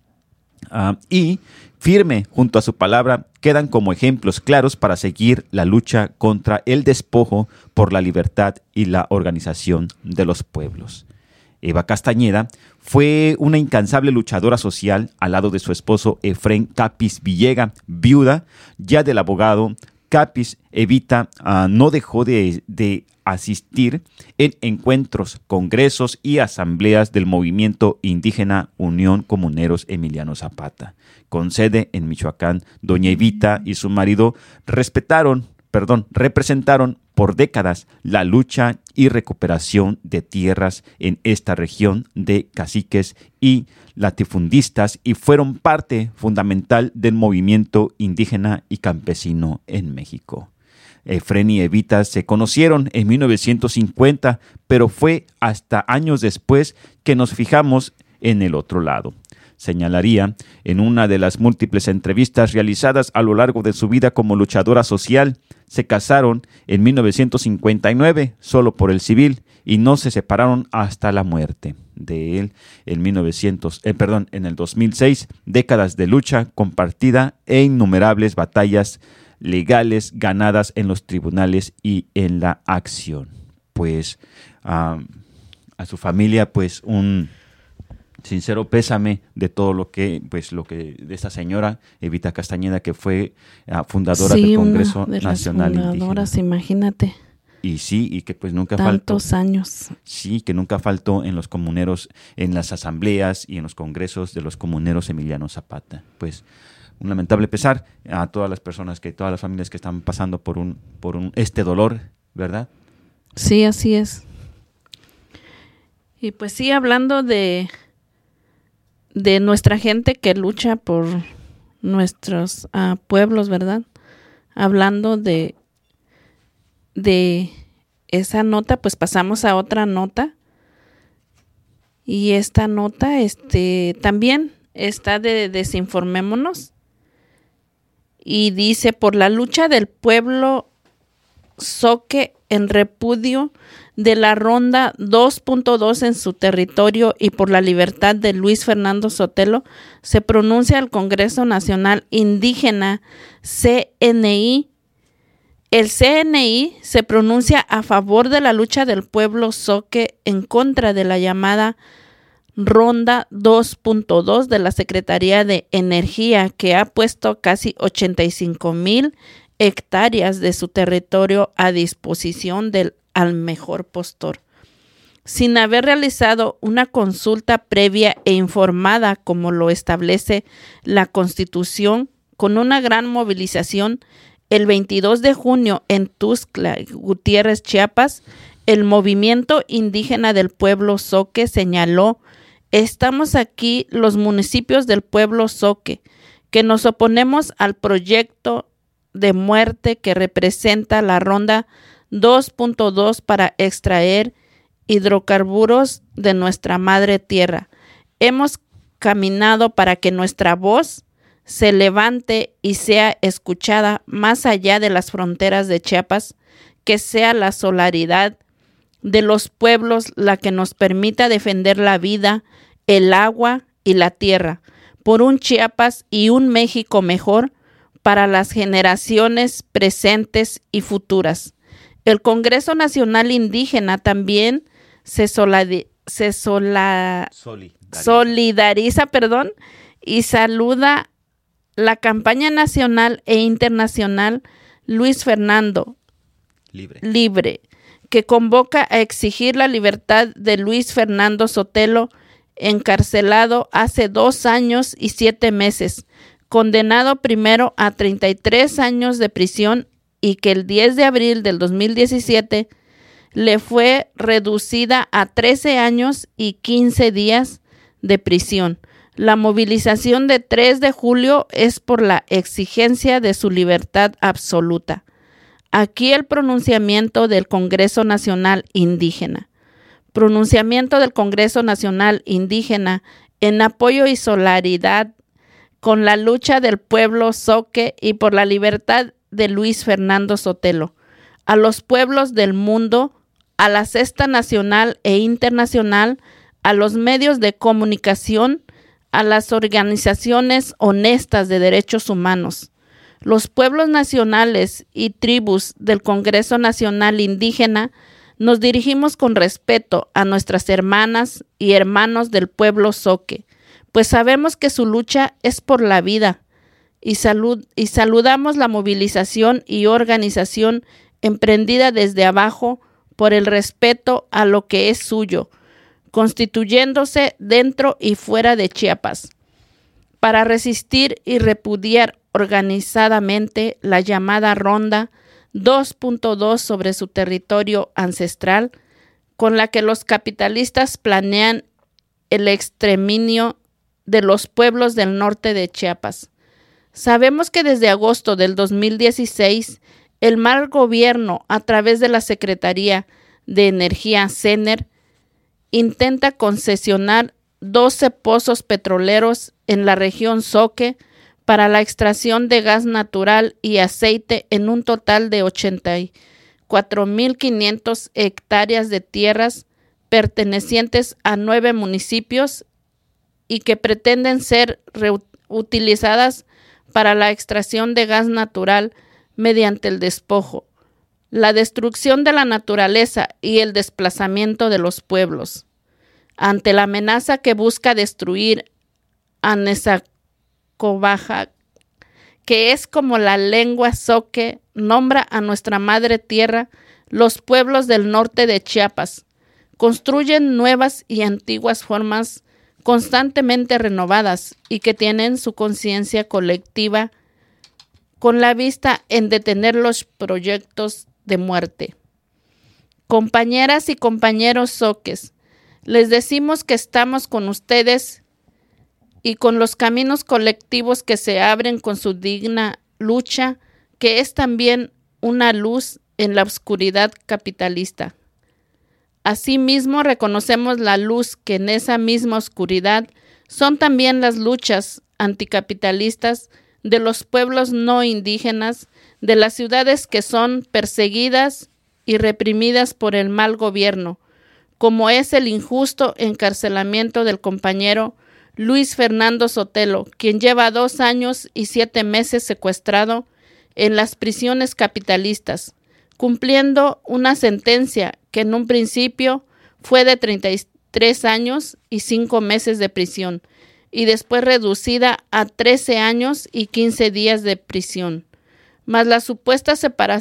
S11: y firme junto a su palabra quedan como ejemplos claros para seguir la lucha contra el despojo por la libertad y la organización de los pueblos. Eva Castañeda fue una incansable luchadora social al lado de su esposo Efrén Capis Villegas, viuda ya del abogado Capis. Evita no dejó de asistir en encuentros, congresos y asambleas del movimiento indígena Unión Comuneros Emiliano Zapata. Con sede en Michoacán, doña Evita y su marido representaron por décadas la lucha y recuperación de tierras en esta región de caciques y latifundistas y fueron parte fundamental del movimiento indígena y campesino en México. Efrén y Evita se conocieron en 1950, pero fue hasta años después que nos fijamos en el otro lado. Señalaría en una de las múltiples entrevistas realizadas a lo largo de su vida como luchadora social. Se casaron en 1959 solo por el civil y no se separaron hasta la muerte de él en el 2006. Décadas de lucha compartida e innumerables batallas legales ganadas en los tribunales y en la acción. Pues a su familia, pues un sincero pésame de todo lo que de esta señora Evita Castañeda, que fue fundadora del Congreso Nacional Indígena.
S12: Imagínate.
S11: Y sí, y que pues nunca
S12: tantos años.
S11: Sí, que nunca faltó en los comuneros, en las asambleas y en los congresos de los comuneros Emiliano Zapata. Pues un lamentable pesar a todas las familias que están pasando por este dolor, ¿verdad?
S12: Sí, así es. Y pues sí, hablando de nuestra gente que lucha por nuestros pueblos, ¿verdad? Hablando de esa nota, pues pasamos a otra nota. Y esta nota también está de Desinformémonos. Y dice, por la lucha del pueblo Soque en repudio de la Ronda 2.2 en su territorio y por la libertad de Luis Fernando Sotelo, se pronuncia el Congreso Nacional Indígena, CNI. El CNI se pronuncia a favor de la lucha del pueblo Soque en contra de la llamada Ronda 2.2 de la Secretaría de Energía, que ha puesto casi 85,000 hectáreas de su territorio a disposición del al mejor postor, sin haber realizado una consulta previa e informada como lo establece la Constitución, con una gran movilización. El 22 de junio en Tuxtla Gutiérrez, Chiapas, el movimiento indígena del pueblo Soque señaló: estamos aquí los municipios del pueblo Soque, que nos oponemos al proyecto de muerte que representa la Ronda 2.2 para extraer hidrocarburos de nuestra madre tierra. Hemos caminado para que nuestra voz se levante y sea escuchada más allá de las fronteras de Chiapas, que sea la solidaridad de los pueblos la que nos permita defender la vida, el agua y la tierra, por un Chiapas y un México mejor para las generaciones presentes y futuras. El Congreso Nacional Indígena también se solidariza, y saluda la campaña nacional e internacional Luis Fernando Libre, que convoca a exigir la libertad de Luis Fernando Sotelo, encarcelado hace 2 años y 7 meses, condenado primero a 33 años de prisión y que el 10 de abril del 2017 le fue reducida a 13 años y 15 días de prisión. La movilización de 3 de julio es por la exigencia de su libertad absoluta. Aquí el pronunciamiento del Congreso Nacional Indígena. Pronunciamiento del Congreso Nacional Indígena en apoyo y solidaridad con la lucha del pueblo Soque y por la libertad de Luis Fernando Sotelo. A los pueblos del mundo, a la cesta nacional e internacional, a los medios de comunicación, a las organizaciones honestas de derechos humanos. Los pueblos nacionales y tribus del Congreso Nacional Indígena nos dirigimos con respeto a nuestras hermanas y hermanos del pueblo Soque, pues sabemos que su lucha es por la vida, y saludamos la movilización y organización emprendida desde abajo por el respeto a lo que es suyo, constituyéndose dentro y fuera de Chiapas, para resistir y repudiar organizadamente la llamada Ronda 2.2 sobre su territorio ancestral, con la que los capitalistas planean el exterminio de los pueblos del norte de Chiapas. Sabemos que desde agosto del 2016, el mal gobierno, a través de la Secretaría de Energía, CENER, intenta concesionar 12 pozos petroleros en la región Soque para la extracción de gas natural y aceite en un total de 84,500 hectáreas de tierras pertenecientes a 9 municipios y que pretenden ser reutilizadas para la extracción de gas natural mediante el despojo, la destrucción de la naturaleza y el desplazamiento de los pueblos. Ante la amenaza que busca destruir a Nezacobaja, que es como la lengua Soque nombra a nuestra madre tierra, los pueblos del norte de Chiapas construyen nuevas y antiguas formas constantemente renovadas y que tienen su conciencia colectiva con la vista en detener los proyectos de muerte. Compañeras y compañeros soques, les decimos que estamos con ustedes y con los caminos colectivos que se abren con su digna lucha, que es también una luz en la oscuridad capitalista. Asimismo, reconocemos la luz que en esa misma oscuridad son también las luchas anticapitalistas de los pueblos no indígenas, de las ciudades que son perseguidas y reprimidas por el mal gobierno, como es el injusto encarcelamiento del compañero Luis Fernando Sotelo, quien lleva 2 años y 7 meses secuestrado en las prisiones capitalistas, cumpliendo una sentencia que en un principio fue de 33 años y 5 meses de prisión, y después reducida a 13 años y 15 días de prisión, más la supuesta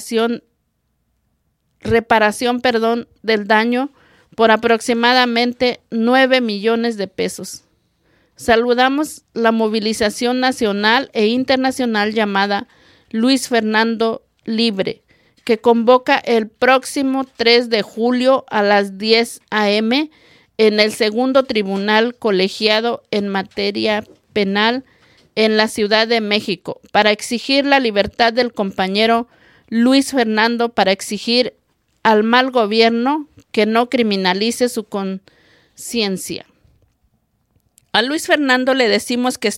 S12: reparación del daño por aproximadamente 9 millones de pesos. Saludamos la movilización nacional e internacional llamada Luis Fernando Libre, que convoca el próximo 3 de julio a las 10 a.m. en el segundo tribunal colegiado en materia penal en la Ciudad de México para exigir la libertad del compañero Luis Fernando, para exigir al mal gobierno que no criminalice su conciencia. A Luis Fernando le decimos que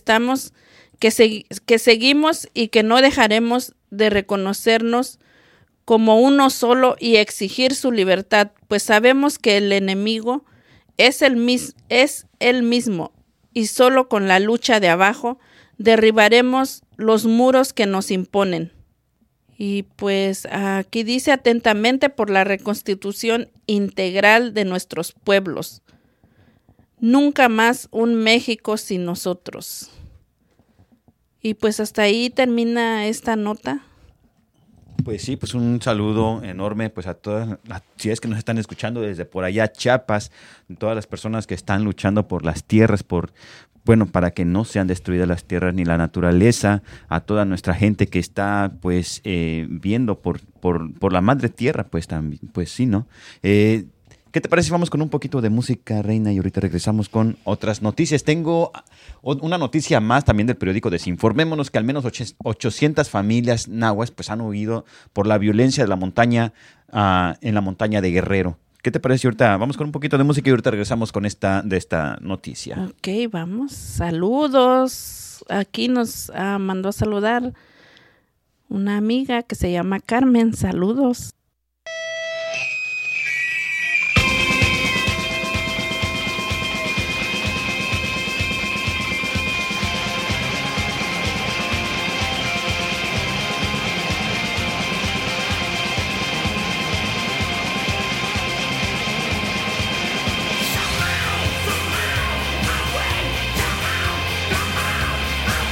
S12: seguimos y que no dejaremos de reconocernos como uno solo y exigir su libertad, pues sabemos que el enemigo es el mismo, y solo con la lucha de abajo derribaremos los muros que nos imponen. Y pues aquí dice: atentamente por la reconstitución integral de nuestros pueblos. Nunca más un México sin nosotros. Y pues hasta ahí termina esta nota.
S11: Pues sí, pues un saludo enorme pues a todas las ciudades que nos están escuchando desde por allá, Chiapas, todas las personas que están luchando por las tierras, para que no sean destruidas las tierras ni la naturaleza, a toda nuestra gente que está pues viendo por la madre tierra, pues también, pues sí, ¿no? ¿Qué te parece si vamos con un poquito de música, Reina? Y ahorita regresamos con otras noticias. Tengo una noticia más también del periódico Desinformémonos, que al menos 800 familias nahuas pues han huido por la violencia de la montaña en la montaña de Guerrero. ¿Qué te parece? Ahorita vamos con un poquito de música y ahorita regresamos con esta noticia.
S12: Ok, vamos. Saludos. Aquí nos mandó a saludar una amiga que se llama Carmen. Saludos.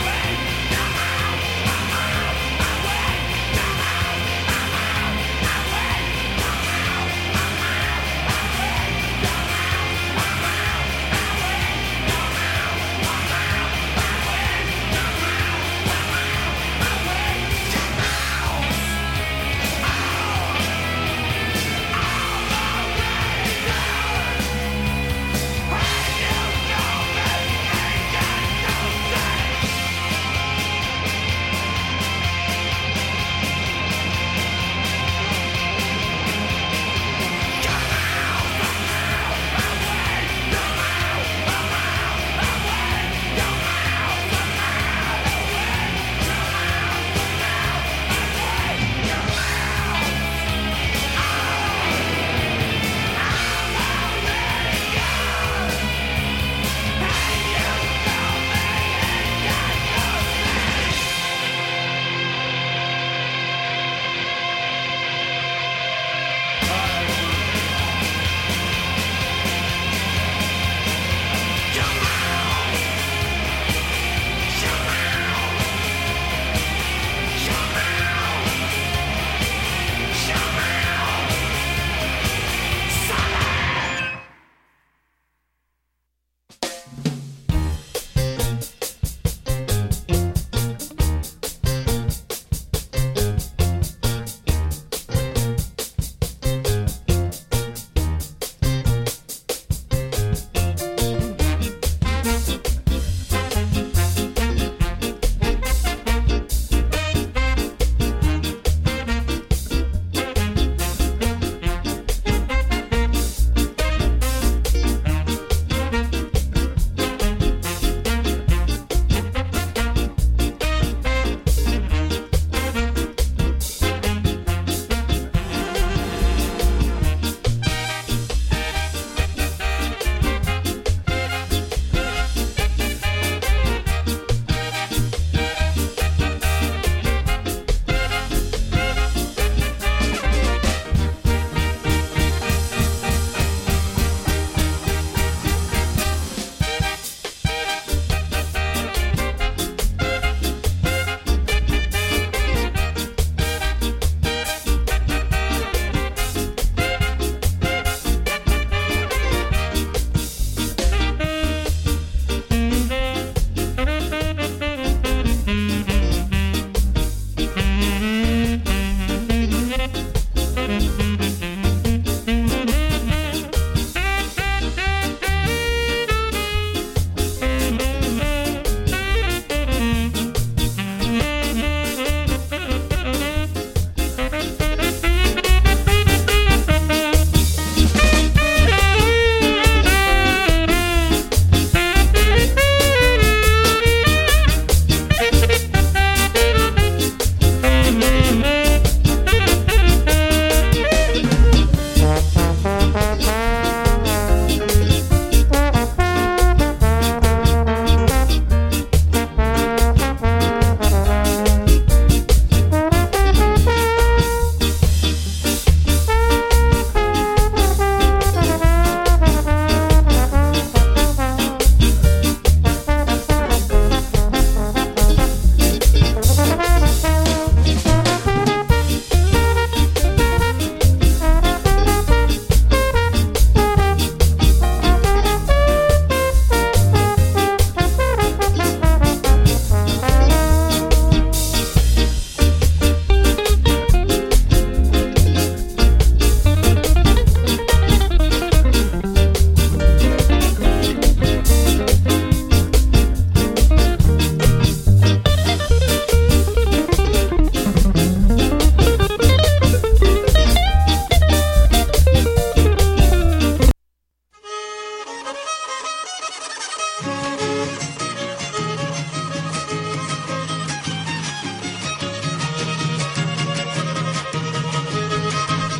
S7: Away,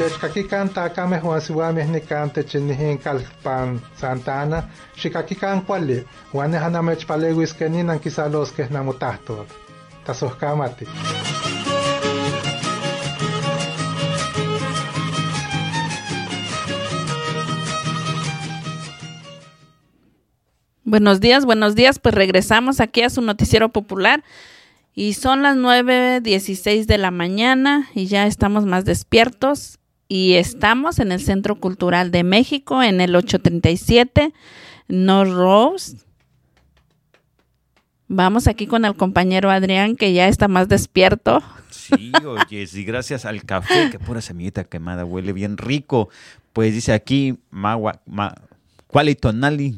S19: Techcaquican tacame Juan Siwames Nican Techinihin Calpan Santana, Chicaquican Quali, Juan Hanamech Palewis Keninan Kisalos que Namutahtor. Tasoskamati.
S12: Buenos días, pues regresamos aquí a su noticiero popular y son las 9:16 de la mañana y ya estamos más despiertos y estamos en el Centro Cultural de México en el 837 North Rose. Vamos aquí con el compañero Adrián que ya está más despierto.
S11: Sí, oye, y gracias al café, que pura semillita quemada, huele bien rico. Pues dice aquí, Cualitonali,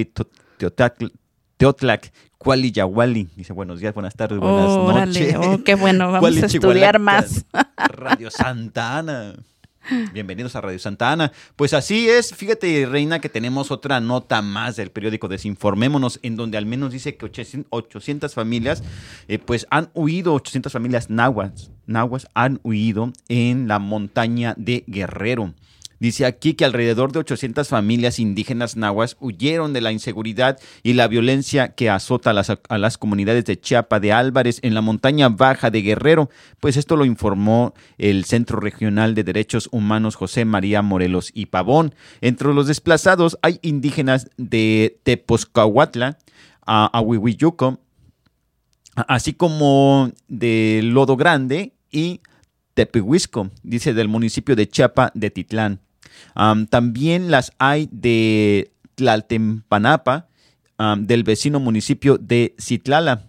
S11: Teotlac, Cuali Yahuali. Dice, buenos días, buenas tardes, buenas noches.
S12: Qué bueno, vamos a estudiar más.
S11: Radio Santa Ana. Bienvenidos a Radio Santa Ana. Pues así es, fíjate, Reina, que tenemos otra nota más del periódico Desinformémonos, en donde al menos dice que 800 familias, pues han huido, 800 familias nahuas han huido en la montaña de Guerrero. Dice aquí que alrededor de 800 familias indígenas nahuas huyeron de la inseguridad y la violencia que azota a las comunidades de Chiapa de Álvarez en la montaña baja de Guerrero. Pues esto lo informó el Centro Regional de Derechos Humanos José María Morelos y Pavón. Entre los desplazados hay indígenas de Tepozcahuatla, Ahuihuiyuco, así como de Lodo Grande y Tepehuisco, dice, del municipio de Chiapa de Titlán. También las hay de Tlaltempanapa, del vecino municipio de Citlala.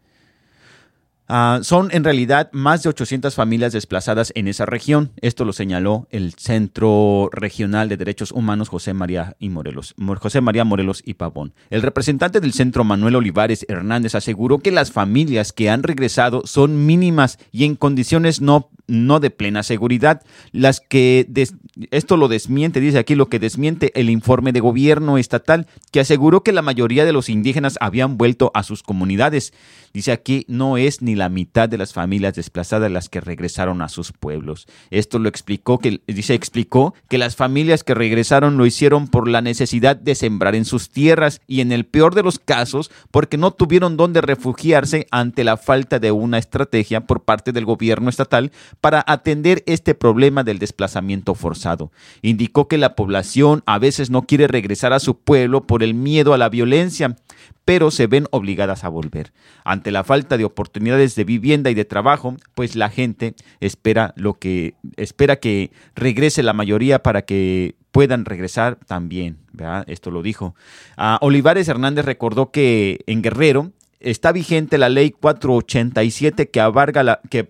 S11: Son en realidad más de 800 familias desplazadas en esa región. Esto lo señaló el Centro Regional de Derechos Humanos José María Morelos y Pavón. El representante del centro, Manuel Olivares Hernández, aseguró que las familias que han regresado son mínimas y en condiciones no de plena seguridad. Esto lo desmiente, dice aquí, lo que desmiente el informe de gobierno estatal, que aseguró que la mayoría de los indígenas habían vuelto a sus comunidades. Dice aquí, no es ni la mitad de las familias desplazadas las que regresaron a sus pueblos. Esto lo explicó que las familias que regresaron lo hicieron por la necesidad de sembrar en sus tierras y, en el peor de los casos, porque no tuvieron dónde refugiarse ante la falta de una estrategia por parte del gobierno estatal para atender este problema del desplazamiento forzado. Indicó que la población a veces no quiere regresar a su pueblo por el miedo a la violencia, pero se ven obligadas a volver. Ante la falta de oportunidades de vivienda y de trabajo, pues la gente espera que regrese la mayoría para que puedan regresar también, ¿verdad? Esto lo dijo. Olivares Hernández recordó que en Guerrero está vigente la ley 487 que abarca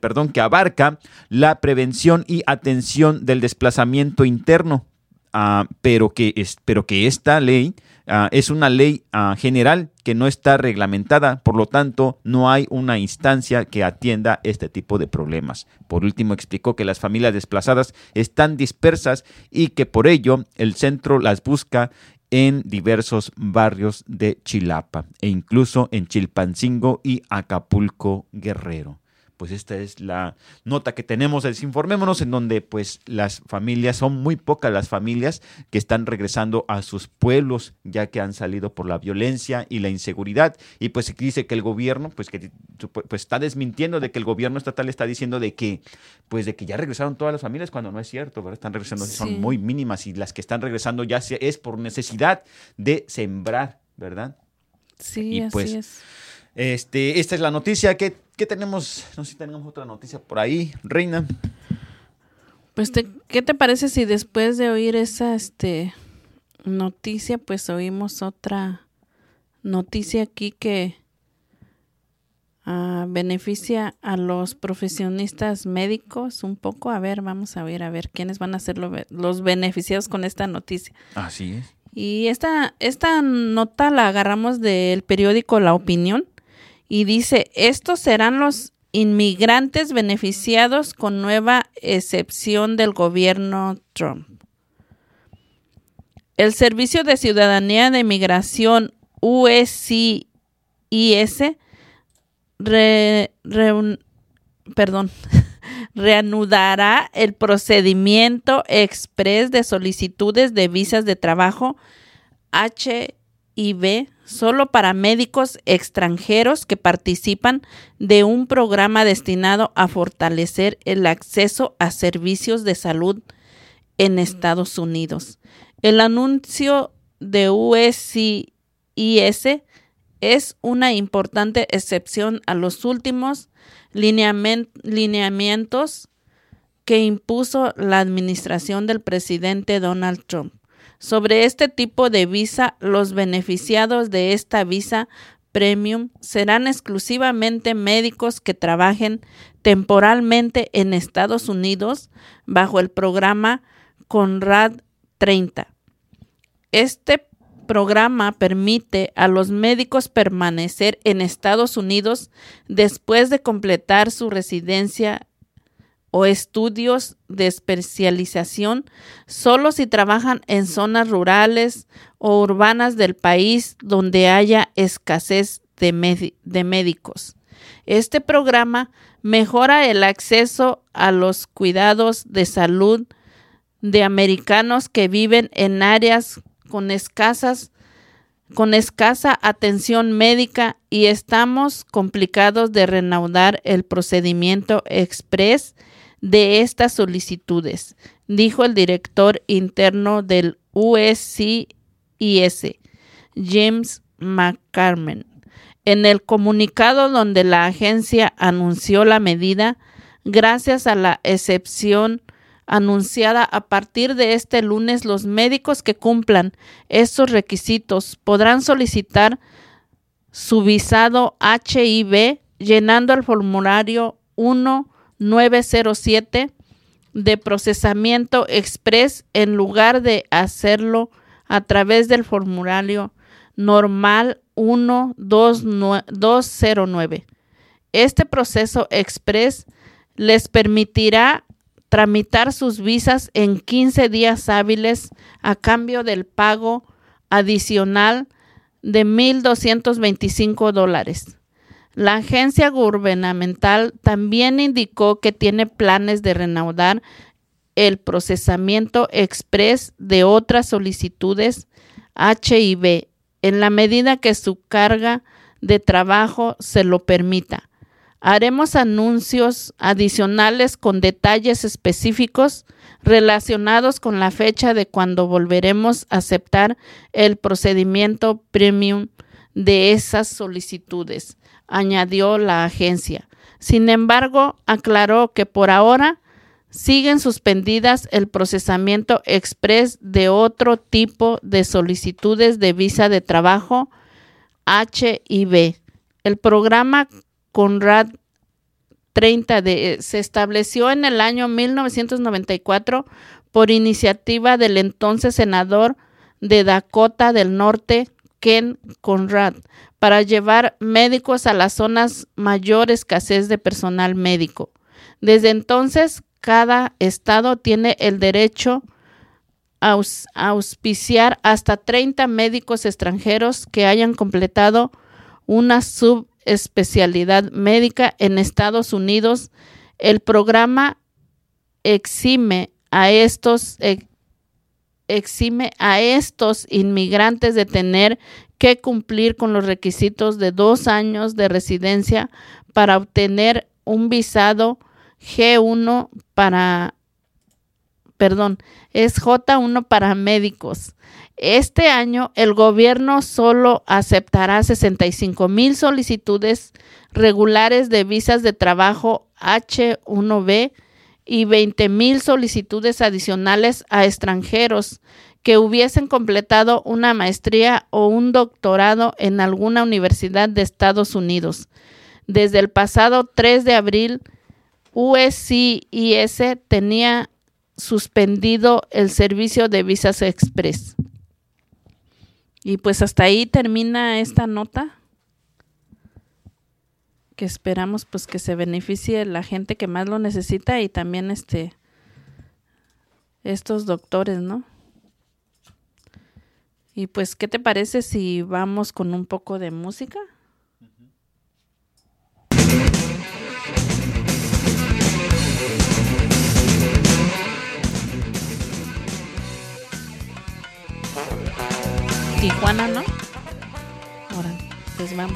S11: la prevención y atención del desplazamiento interno, pero que esta ley es una ley general que no está reglamentada, por lo tanto no hay una instancia que atienda este tipo de problemas. Por último, explicó que las familias desplazadas están dispersas y que por ello el centro las busca en diversos barrios de Chilapa e incluso en Chilpancingo y Acapulco, Guerrero. Pues esta es la nota que tenemos de Desinformémonos, en donde pues las familias, son muy pocas las familias que están regresando a sus pueblos, ya que han salido por la violencia y la inseguridad. Y pues dice que el gobierno, pues está desmintiendo de que el gobierno estatal está diciendo de que ya regresaron todas las familias, cuando no es cierto, ¿verdad? Están regresando, sí, son muy mínimas, y las que están regresando ya es por necesidad de sembrar, ¿verdad?
S12: Sí,
S11: y pues,
S12: así es.
S11: Esta es la noticia que tenemos. No sé si tenemos otra noticia por ahí, Reina.
S12: Pues, ¿qué te parece si después de oír esa noticia, pues oímos otra noticia aquí que beneficia a los profesionistas médicos un poco? Vamos a ver quiénes van a ser los beneficiados con esta noticia.
S11: Así es.
S12: Y esta nota la agarramos del periódico La Opinión. Y dice, estos serán los inmigrantes beneficiados con nueva excepción del gobierno Trump. El Servicio de Ciudadanía de Migración USCIS reanudará el procedimiento express de solicitudes de visas de trabajo H-1B solo para médicos extranjeros que participan de un programa destinado a fortalecer el acceso a servicios de salud en Estados Unidos. El anuncio de USCIS es una importante excepción a los últimos lineamientos que impuso la administración del presidente Donald Trump. Sobre este tipo de visa, los beneficiados de esta visa premium serán exclusivamente médicos que trabajen temporalmente en Estados Unidos bajo el programa Conrad 30. Este programa permite a los médicos permanecer en Estados Unidos después de completar su residencia o estudios de especialización solo si trabajan en zonas rurales o urbanas del país donde haya escasez de médicos. Este programa mejora el acceso a los cuidados de salud de americanos que viven en áreas con escasa atención médica y estamos complicados de reanudar el procedimiento express de estas solicitudes, dijo el director interno del USCIS, James McCarmen. En el comunicado donde la agencia anunció la medida, gracias a la excepción anunciada a partir de este lunes, los médicos que cumplan estos requisitos podrán solicitar su visado H-1B llenando el formulario 1907 de procesamiento express en lugar de hacerlo a través del formulario normal 1209. Este proceso express les permitirá tramitar sus visas en 15 días hábiles a cambio del pago adicional de $1,225. La agencia gubernamental también indicó que tiene planes de reanudar el procesamiento express de otras solicitudes H-1B en la medida que su carga de trabajo se lo permita. Haremos anuncios adicionales con detalles específicos relacionados con la fecha de cuando volveremos a aceptar el procedimiento premium de esas solicitudes, añadió la agencia. Sin embargo, aclaró que por ahora siguen suspendidas el procesamiento express de otro tipo de solicitudes de visa de trabajo H-1B. El programa Conrad 30 se estableció en el año 1994 por iniciativa del entonces senador de Dakota del Norte, Ken Conrad, para llevar médicos a las zonas mayor escasez de personal médico. Desde entonces, cada estado tiene el derecho a auspiciar hasta 30 médicos extranjeros que hayan completado una subespecialidad médica en Estados Unidos. El programa exime a estos inmigrantes de tener que cumplir con los requisitos de 2 años de residencia para obtener un visado J1 para médicos. Este año el gobierno solo aceptará 65,000 solicitudes regulares de visas de trabajo H-1B y 20,000 solicitudes adicionales a extranjeros que hubiesen completado una maestría o un doctorado en alguna universidad de Estados Unidos. Desde el pasado 3 de abril, USCIS tenía suspendido el servicio de visas express. Y pues hasta ahí termina esta nota, que esperamos pues que se beneficie la gente que más lo necesita y también estos doctores, ¿no? Y pues, ¿qué te parece si vamos con un poco de música? Tijuana, ¿no? Ahora, pues vamos.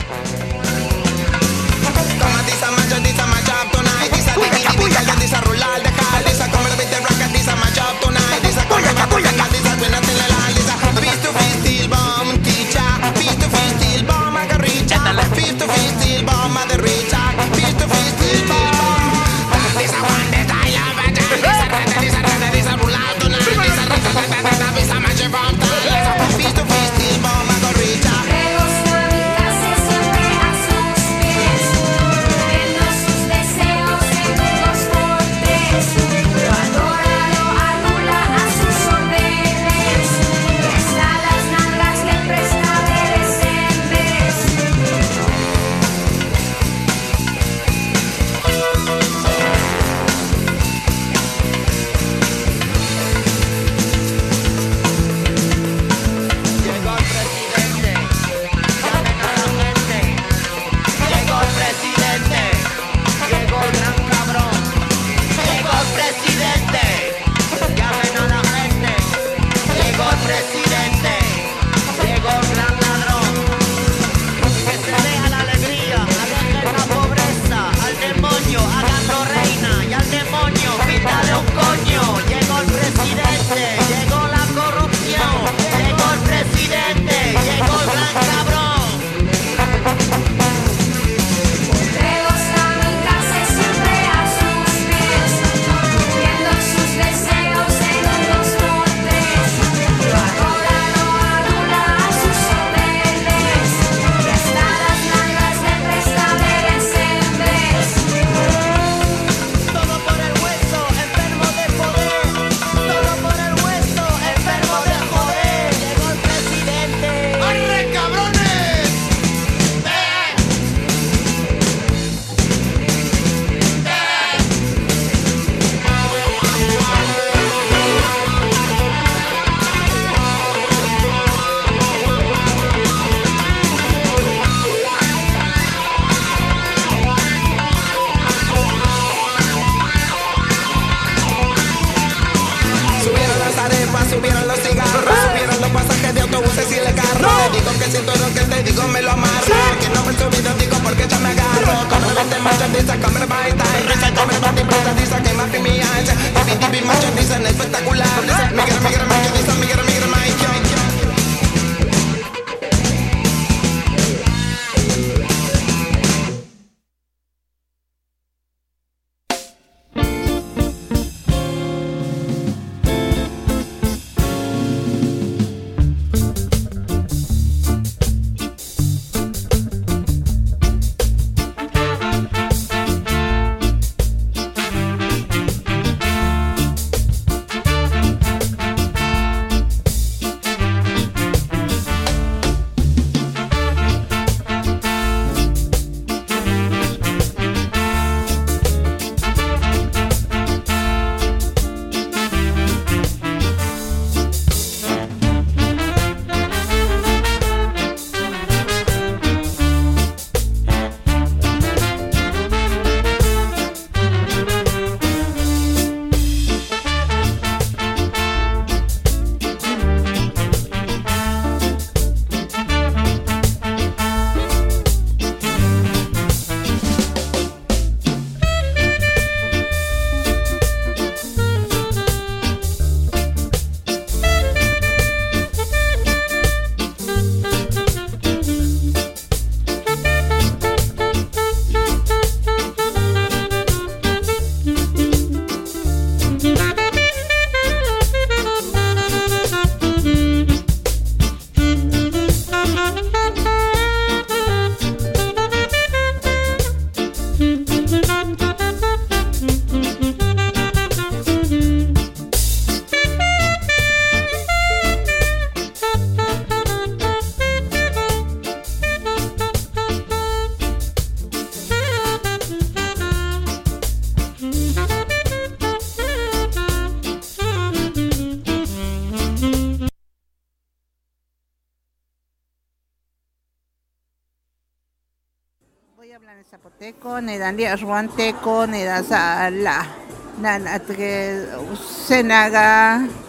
S20: zapoteco, nedandi arhuanteco, nedasala, nanatke senaga,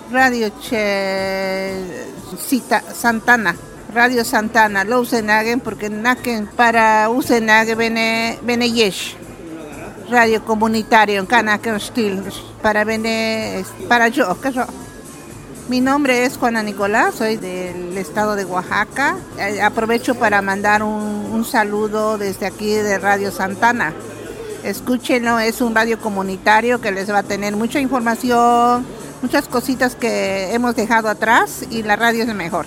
S20: Radio Santana. Radio Santana, lo usenagen porque naken para usenage bene yesh. Radio comunitario en Canacan Steel para yo. Mi nombre es Juana Nicolás, soy del estado de Oaxaca. Aprovecho para mandar un saludo desde aquí de Radio Santana. Escúchenlo, es un radio comunitario que les va a tener mucha información, muchas cositas que hemos dejado atrás y la radio es mejor.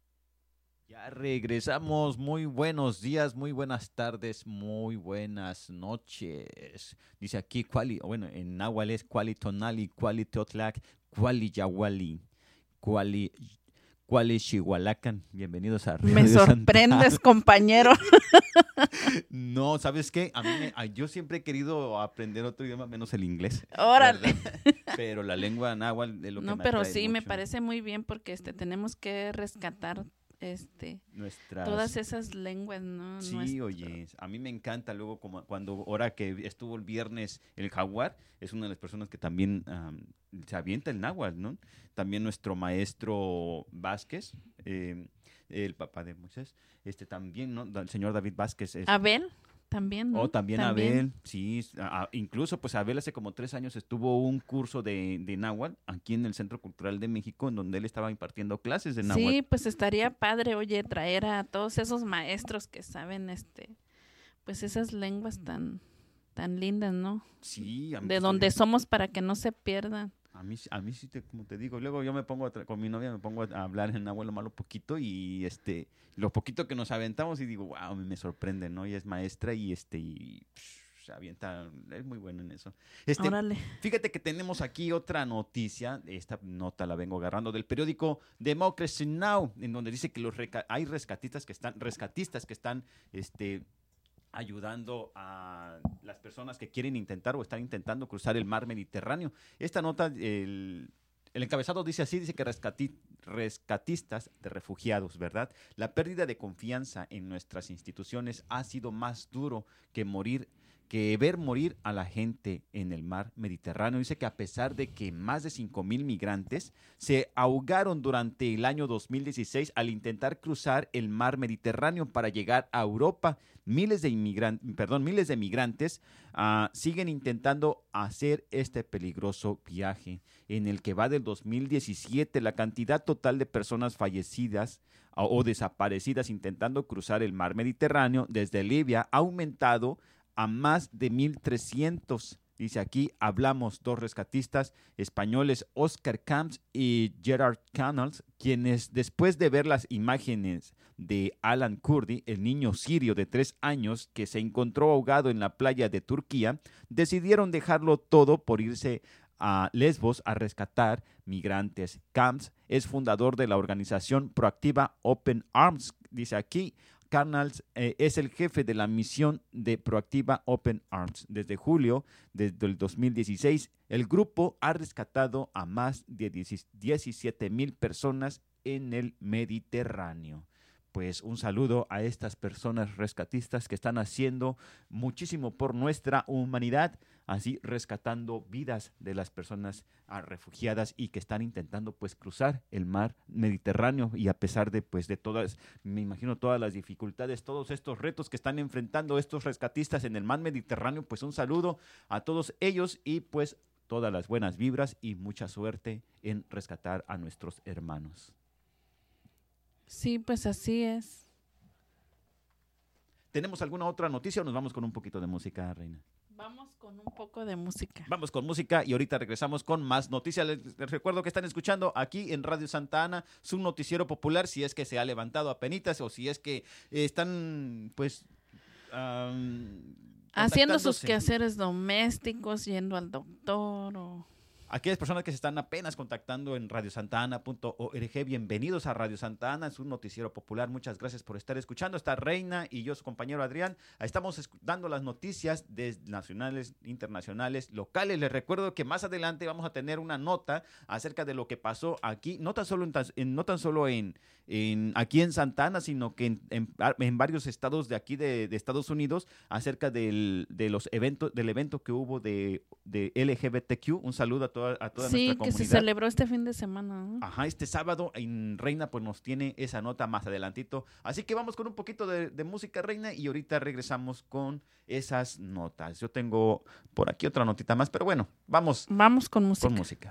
S11: Regresamos, muy buenos días, muy buenas tardes, muy buenas noches. Dice aquí, en náhuatl es cuali tonali, cuali teotlac, cuali yahuali, cuali xihualacan. Bienvenidos a Radio
S12: Me sorprendes,
S11: Santana.
S12: compañero.
S11: No, ¿sabes qué? Yo siempre he querido aprender otro idioma menos el inglés.
S12: Órale.
S11: Pero la lengua náhuatl es lo que me
S12: pero
S11: atrae
S12: sí, me
S11: mucho.
S12: parece muy bien porque tenemos que rescatar todas esas lenguas, ¿no?
S11: Sí, oye, a mí me encanta luego como ahora que estuvo el viernes el Jaguar, es una de las personas que también se avienta el náhuatl, ¿no? También nuestro maestro Vázquez, el papá de Moisés, también, ¿no? El señor David Vázquez.
S12: Abel. También, ¿no?
S11: También Abel, sí. Incluso, pues Abel hace como 3 años estuvo un curso de náhuatl aquí en el Centro Cultural de México, en donde él estaba impartiendo clases de náhuatl.
S12: Sí, pues estaría padre, oye, traer a todos esos maestros que saben, pues esas lenguas tan lindas, ¿no?
S11: Sí.
S12: De donde somos para que no se pierdan.
S11: A mí sí, como te digo, luego yo me pongo con mi novia, me pongo a hablar en náhuatl lo malo poquito y lo poquito que nos aventamos y digo, wow, me sorprende, ¿no? Ella es maestra y se avienta, es muy bueno en eso.
S12: Órale.
S11: Fíjate que tenemos aquí otra noticia, esta nota la vengo agarrando del periódico Democracy Now!, en donde dice que hay rescatistas que están ayudando a las personas que quieren intentar o están intentando cruzar el mar Mediterráneo. Esta nota, el encabezado dice así, dice que rescatistas de refugiados, ¿verdad? La pérdida de confianza en nuestras instituciones ha sido más duro que ver morir a la gente en el mar Mediterráneo. Dice que a pesar de que más de 5,000 migrantes se ahogaron durante el año 2016 al intentar cruzar el mar Mediterráneo para llegar a Europa, miles de migrantes siguen intentando hacer este peligroso viaje. En el que va del 2017, la cantidad total de personas fallecidas o desaparecidas intentando cruzar el mar Mediterráneo desde Libia ha aumentado a más de 1,300. Dice aquí, hablamos 2 rescatistas españoles, Oscar Camps y Gerard Canals, quienes después de ver las imágenes de Alan Kurdi, el niño sirio de 3 años que se encontró ahogado en la playa de Turquía, decidieron dejarlo todo por irse a Lesbos a rescatar migrantes. Camps es fundador de la organización proactiva Open Arms. Dice aquí, Canals es el jefe de la misión de Proactiva Open Arms. Desde julio del 2016, el grupo ha rescatado a más de 17,000 personas en el Mediterráneo. Pues un saludo a estas personas rescatistas que están haciendo muchísimo por nuestra humanidad, así rescatando vidas de las personas refugiadas y que están intentando pues cruzar el mar Mediterráneo, y a pesar de pues de todas, me imagino todas las dificultades, todos estos retos que están enfrentando estos rescatistas en el mar Mediterráneo, pues un saludo a todos ellos y pues todas las buenas vibras y mucha suerte en rescatar a nuestros hermanos.
S12: Sí, pues así es.
S11: ¿Tenemos alguna otra noticia o nos vamos con un poquito de música, Reina?
S12: Vamos con un poco de música.
S11: Vamos con música y ahorita regresamos con más noticias. Les recuerdo que están escuchando aquí en Radio Santa Ana, su noticiero popular, si es que se ha levantado apenitas o si es que están, pues...
S12: haciendo sus quehaceres domésticos, yendo al doctor o...
S11: Aquellas personas que se están apenas contactando en radiosantana.org, bienvenidos a Radio Santa Ana, es un noticiero popular. Muchas gracias por estar escuchando. Está Reina y yo, su compañero Adrián. Estamos dando las noticias nacionales, internacionales, locales. Les recuerdo que más adelante vamos a tener una nota acerca de lo que pasó aquí, no tan solo aquí en Santa Ana, sino que en varios estados de aquí de Estados Unidos, acerca del evento que hubo de LGBTQ. Un saludo a toda nuestra
S12: Sí,
S11: comunidad.
S12: que se celebró este fin de semana, ¿no?
S11: Ajá, este sábado en Reina pues nos tiene esa nota más adelantito. Así que vamos con un poquito de música, Reina, y ahorita regresamos con esas notas. Yo tengo por aquí otra notita más, pero bueno, vamos.
S12: Vamos con música.
S11: Con música.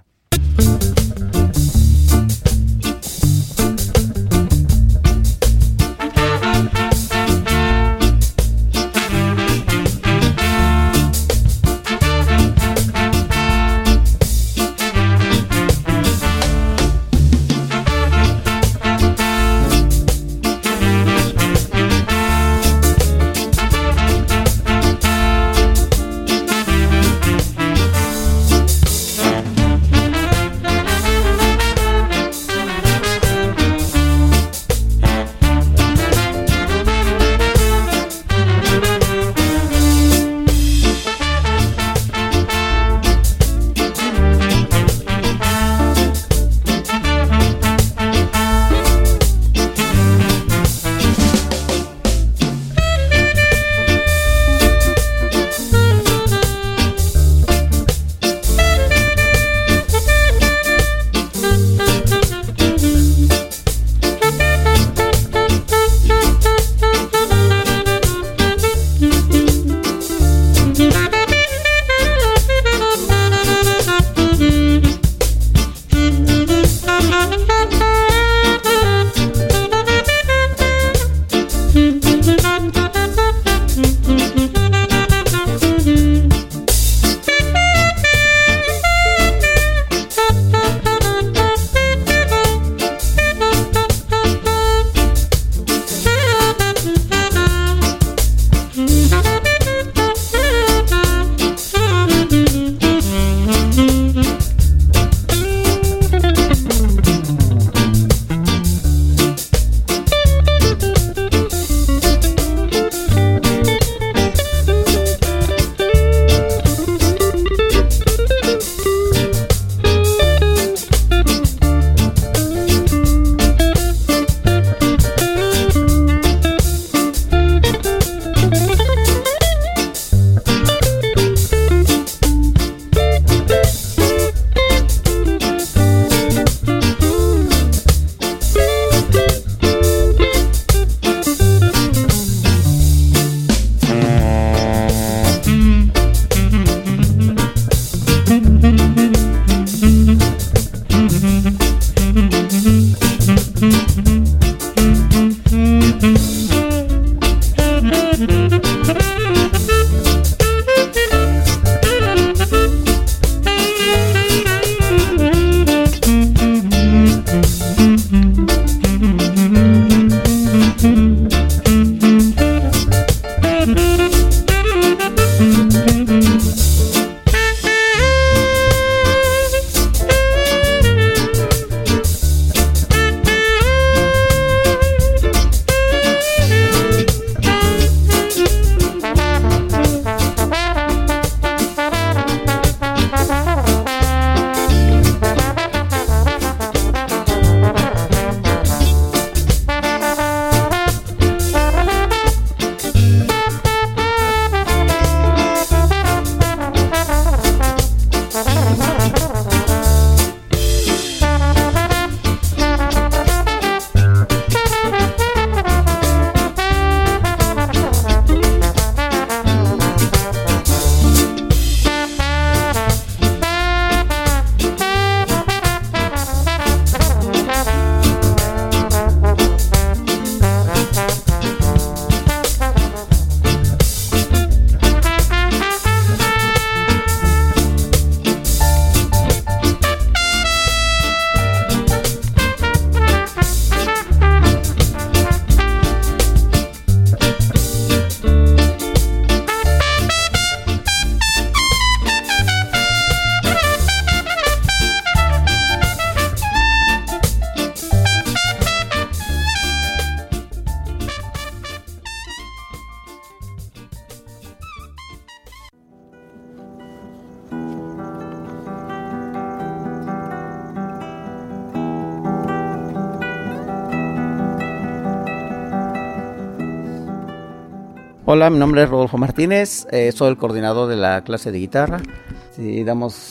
S21: Hola, mi nombre es Rodolfo Martínez, soy el coordinador de la clase de guitarra. Sí, damos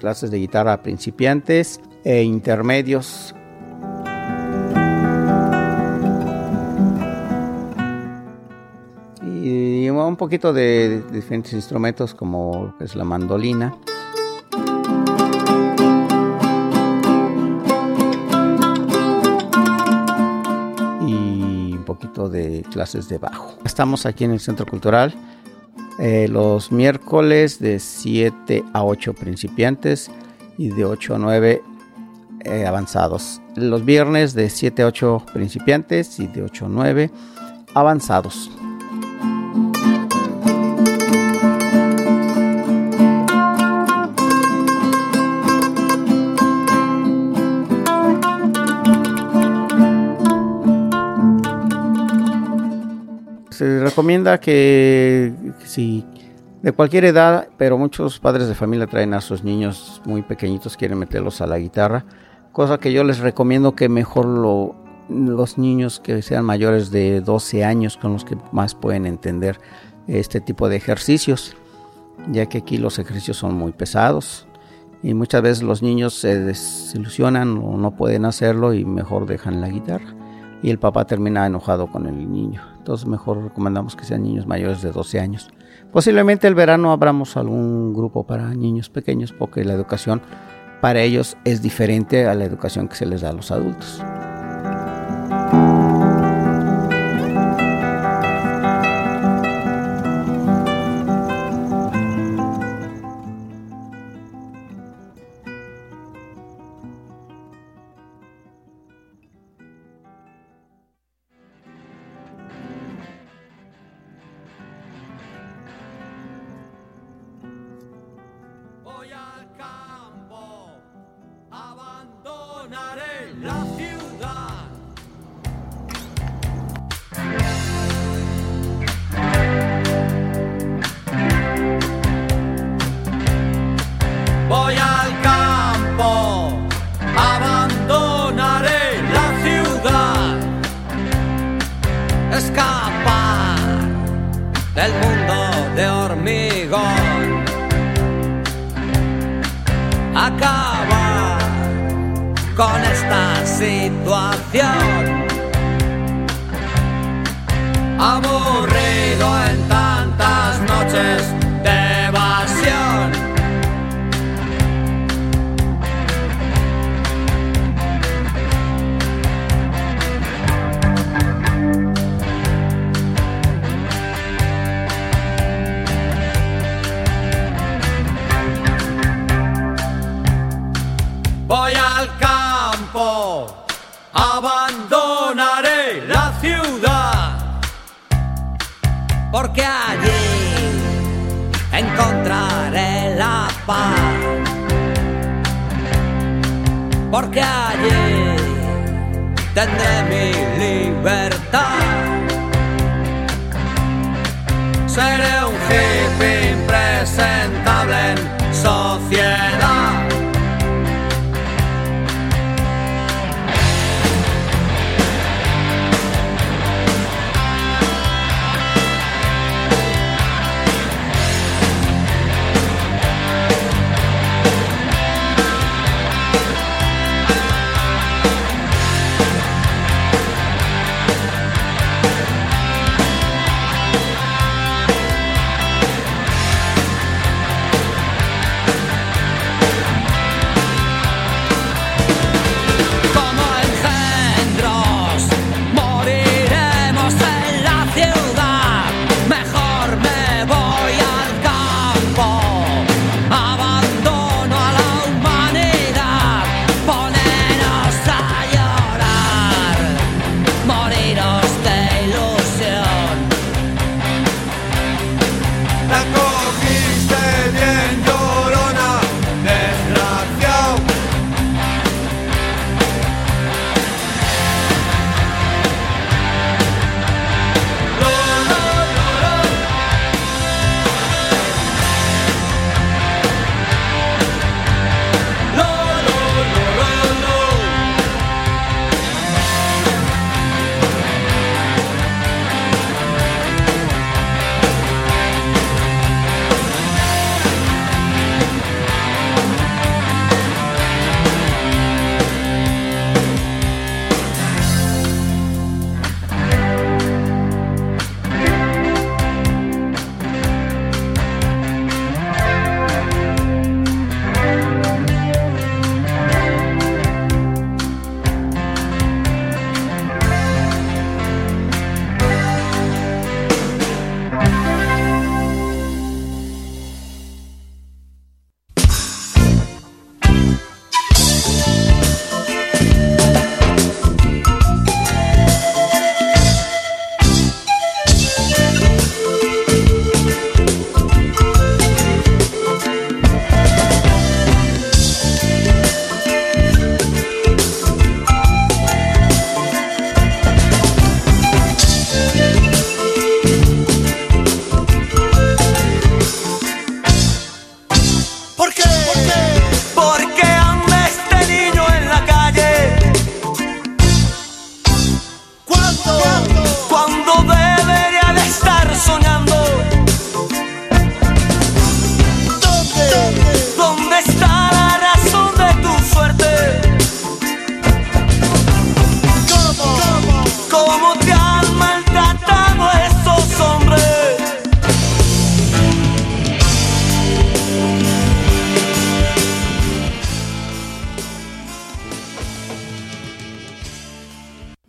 S21: clases de guitarra a principiantes e intermedios. Y un poquito de diferentes instrumentos como lo que es la mandolina. Y un poquito de clases de bajo. Estamos aquí en el Centro Cultural los miércoles de 7 a 8 principiantes y de 8 a 9 avanzados. Los viernes de 7 a 8 principiantes y de 8 a 9 avanzados. Se recomienda que si de cualquier edad, pero muchos padres de familia traen a sus niños muy pequeñitos, quieren meterlos a la guitarra, cosa que yo les recomiendo que mejor los niños que sean mayores de 12 años con los que más pueden entender este tipo de ejercicios, ya que aquí los ejercicios son muy pesados y muchas veces los niños se desilusionan o no pueden hacerlo y mejor dejan la guitarra. Y el papá termina enojado con el niño. Entonces mejor recomendamos que sean niños mayores de 12 años. Posiblemente el verano abramos algún grupo para niños pequeños porque la educación para ellos es diferente a la educación que se les da a los adultos.
S7: La ciudad. Voy al campo, abandonaré la ciudad, escapar del mundo de hormigón, acabar con esta situación, aburrido en tantas noches de evasión. Voy al campo, abandonaré la ciudad, porque allí encontraré la paz, porque allí tendré mi libertad. Seré un hippie impresentable en sociedad.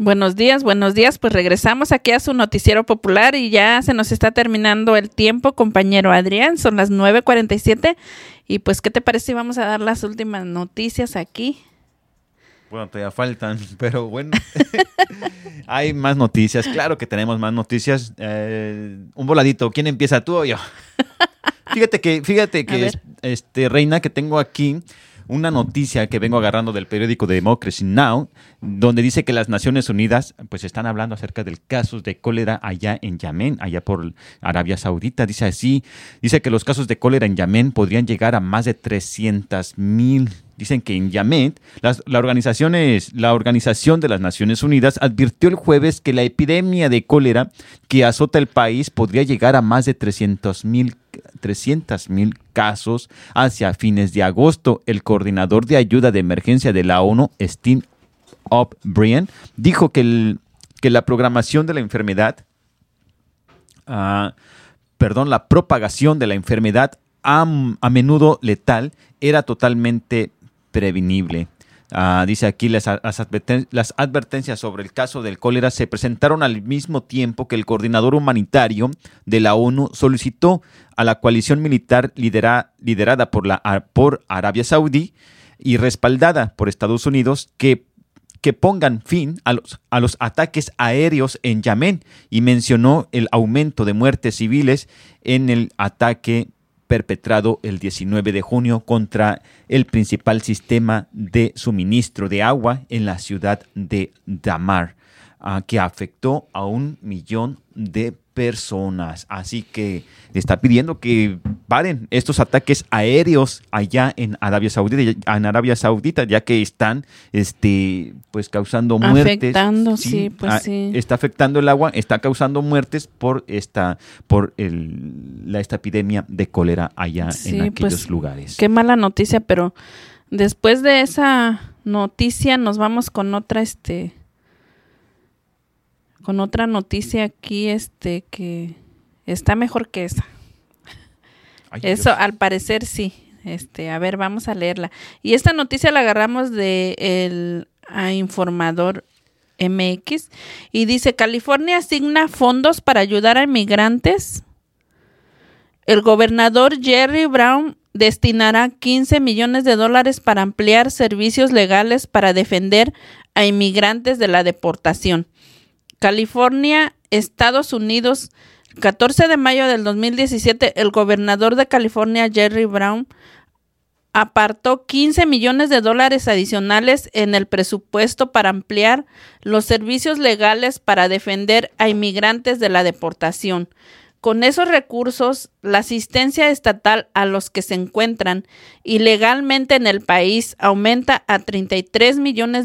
S12: Buenos días, pues regresamos aquí a su noticiero popular y ya se nos está terminando el tiempo, compañero Adrián, son las 9:47 y pues ¿qué te parece si vamos a dar las últimas noticias aquí?
S11: Bueno, todavía faltan, pero bueno, hay más noticias, claro que tenemos más noticias. Un voladito, ¿quién empieza, tú o yo? Fíjate que Reina, que tengo aquí una noticia que vengo agarrando del periódico de Democracy Now!, donde dice que las Naciones Unidas pues están hablando acerca del caso de cólera allá en Yemen, allá por Arabia Saudita. Dice así, dice que los casos de cólera en Yemen podrían llegar a más de 300,000. Dicen que en Yemen, la Organización de las Naciones Unidas advirtió el jueves que la epidemia de cólera que azota el país podría llegar a más de 300,000 casos hacia fines de agosto. El coordinador de ayuda de emergencia de la ONU, Steve O'Brien, dijo que la programación de la enfermedad, la propagación de la enfermedad a menudo letal era totalmente prevenible. Dice aquí, las advertencias sobre el caso del cólera se presentaron al mismo tiempo que el coordinador humanitario de la ONU solicitó a la coalición militar liderada por Arabia Saudí y respaldada por Estados Unidos que pongan fin a los ataques aéreos en Yemen, y mencionó el aumento de muertes civiles en el ataque perpetrado el 19 de junio contra el principal sistema de suministro de agua en la ciudad de Damar, que afectó a 1 millón de personas. Así que le está pidiendo que paren estos ataques aéreos allá en Arabia Saudita, ya que están pues causando muertes.
S12: Afectando, sí.
S11: Está afectando el agua, está causando muertes por esta epidemia de cólera allá en aquellos lugares.
S12: Qué mala noticia, pero después de esa noticia nos vamos con otra noticia aquí, que está mejor que esa. Ay, eso, Dios. Al parecer sí. A ver, vamos a leerla. Y esta noticia la agarramos de el Informador MX y dice: California asigna fondos para ayudar a inmigrantes. El gobernador Jerry Brown destinará $15 millones para ampliar servicios legales para defender a inmigrantes de la deportación. California, Estados Unidos. 14 de mayo del 2017, el gobernador de California, Jerry Brown, apartó $15 millones adicionales en el presupuesto para ampliar los servicios legales para defender a inmigrantes de la deportación. Con esos recursos, la asistencia estatal a los que se encuentran ilegalmente en el país aumenta a $33 millones.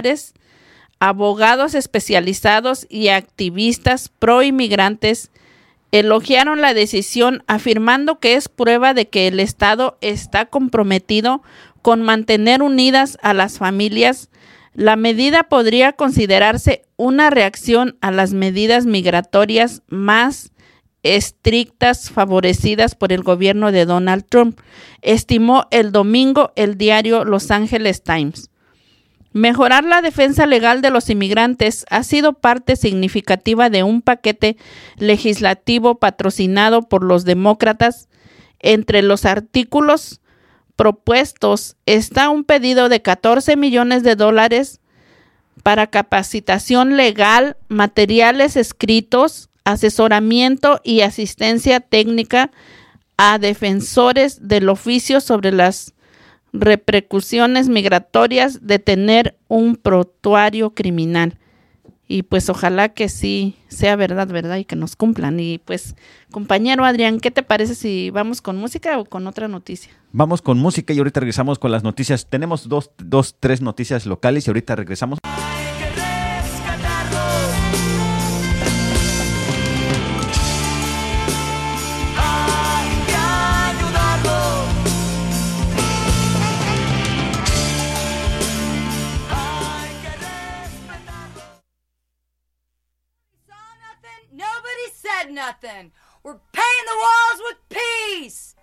S12: Abogados especializados y activistas pro-inmigrantes elogiaron la decisión, afirmando que es prueba de que el Estado está comprometido con mantener unidas a las familias. La medida podría considerarse una reacción a las medidas migratorias más estrictas favorecidas por el gobierno de Donald Trump, estimó el domingo el diario Los Angeles Times. Mejorar la defensa legal de los inmigrantes ha sido parte significativa de un paquete legislativo patrocinado por los demócratas. Entre los artículos propuestos está un pedido de $14 millones para capacitación legal, materiales escritos, asesoramiento y asistencia técnica a defensores del oficio sobre las repercusiones migratorias de tener un prontuario criminal. Y pues ojalá que sí sea verdad, y que nos cumplan. Y pues, compañero Adrián, ¿qué te parece si vamos con música o con otra noticia?
S11: Vamos con música y ahorita regresamos con las noticias. Tenemos tres noticias locales y ahorita regresamos.
S5: Nothing. We're painting the walls with peace.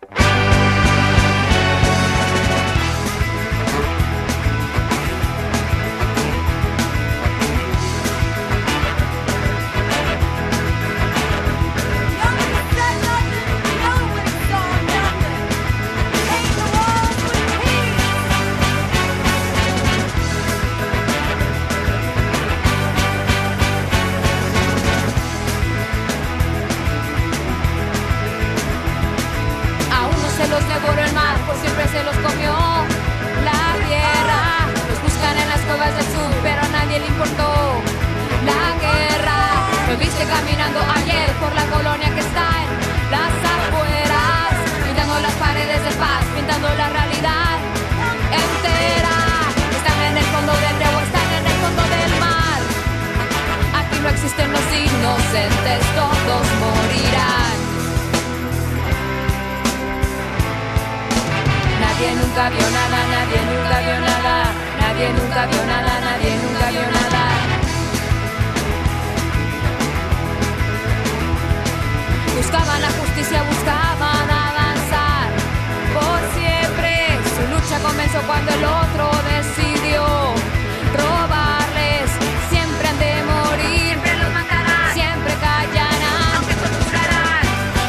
S13: viste caminando ayer por la colonia que está en las afueras, pintando las paredes de paz, pintando la realidad entera. Están en el fondo del río, están en el fondo del mar. Aquí no existen los inocentes, todos morirán. Nadie nunca vio nada, nadie nunca vio nada, nadie nunca vio nada, nadie nunca vio nada. Buscaban la justicia, buscaban avanzar por siempre. Su lucha comenzó cuando el otro decidió robarles. Siempre han de morir, siempre los matarán, siempre callarán, aunque torturarán.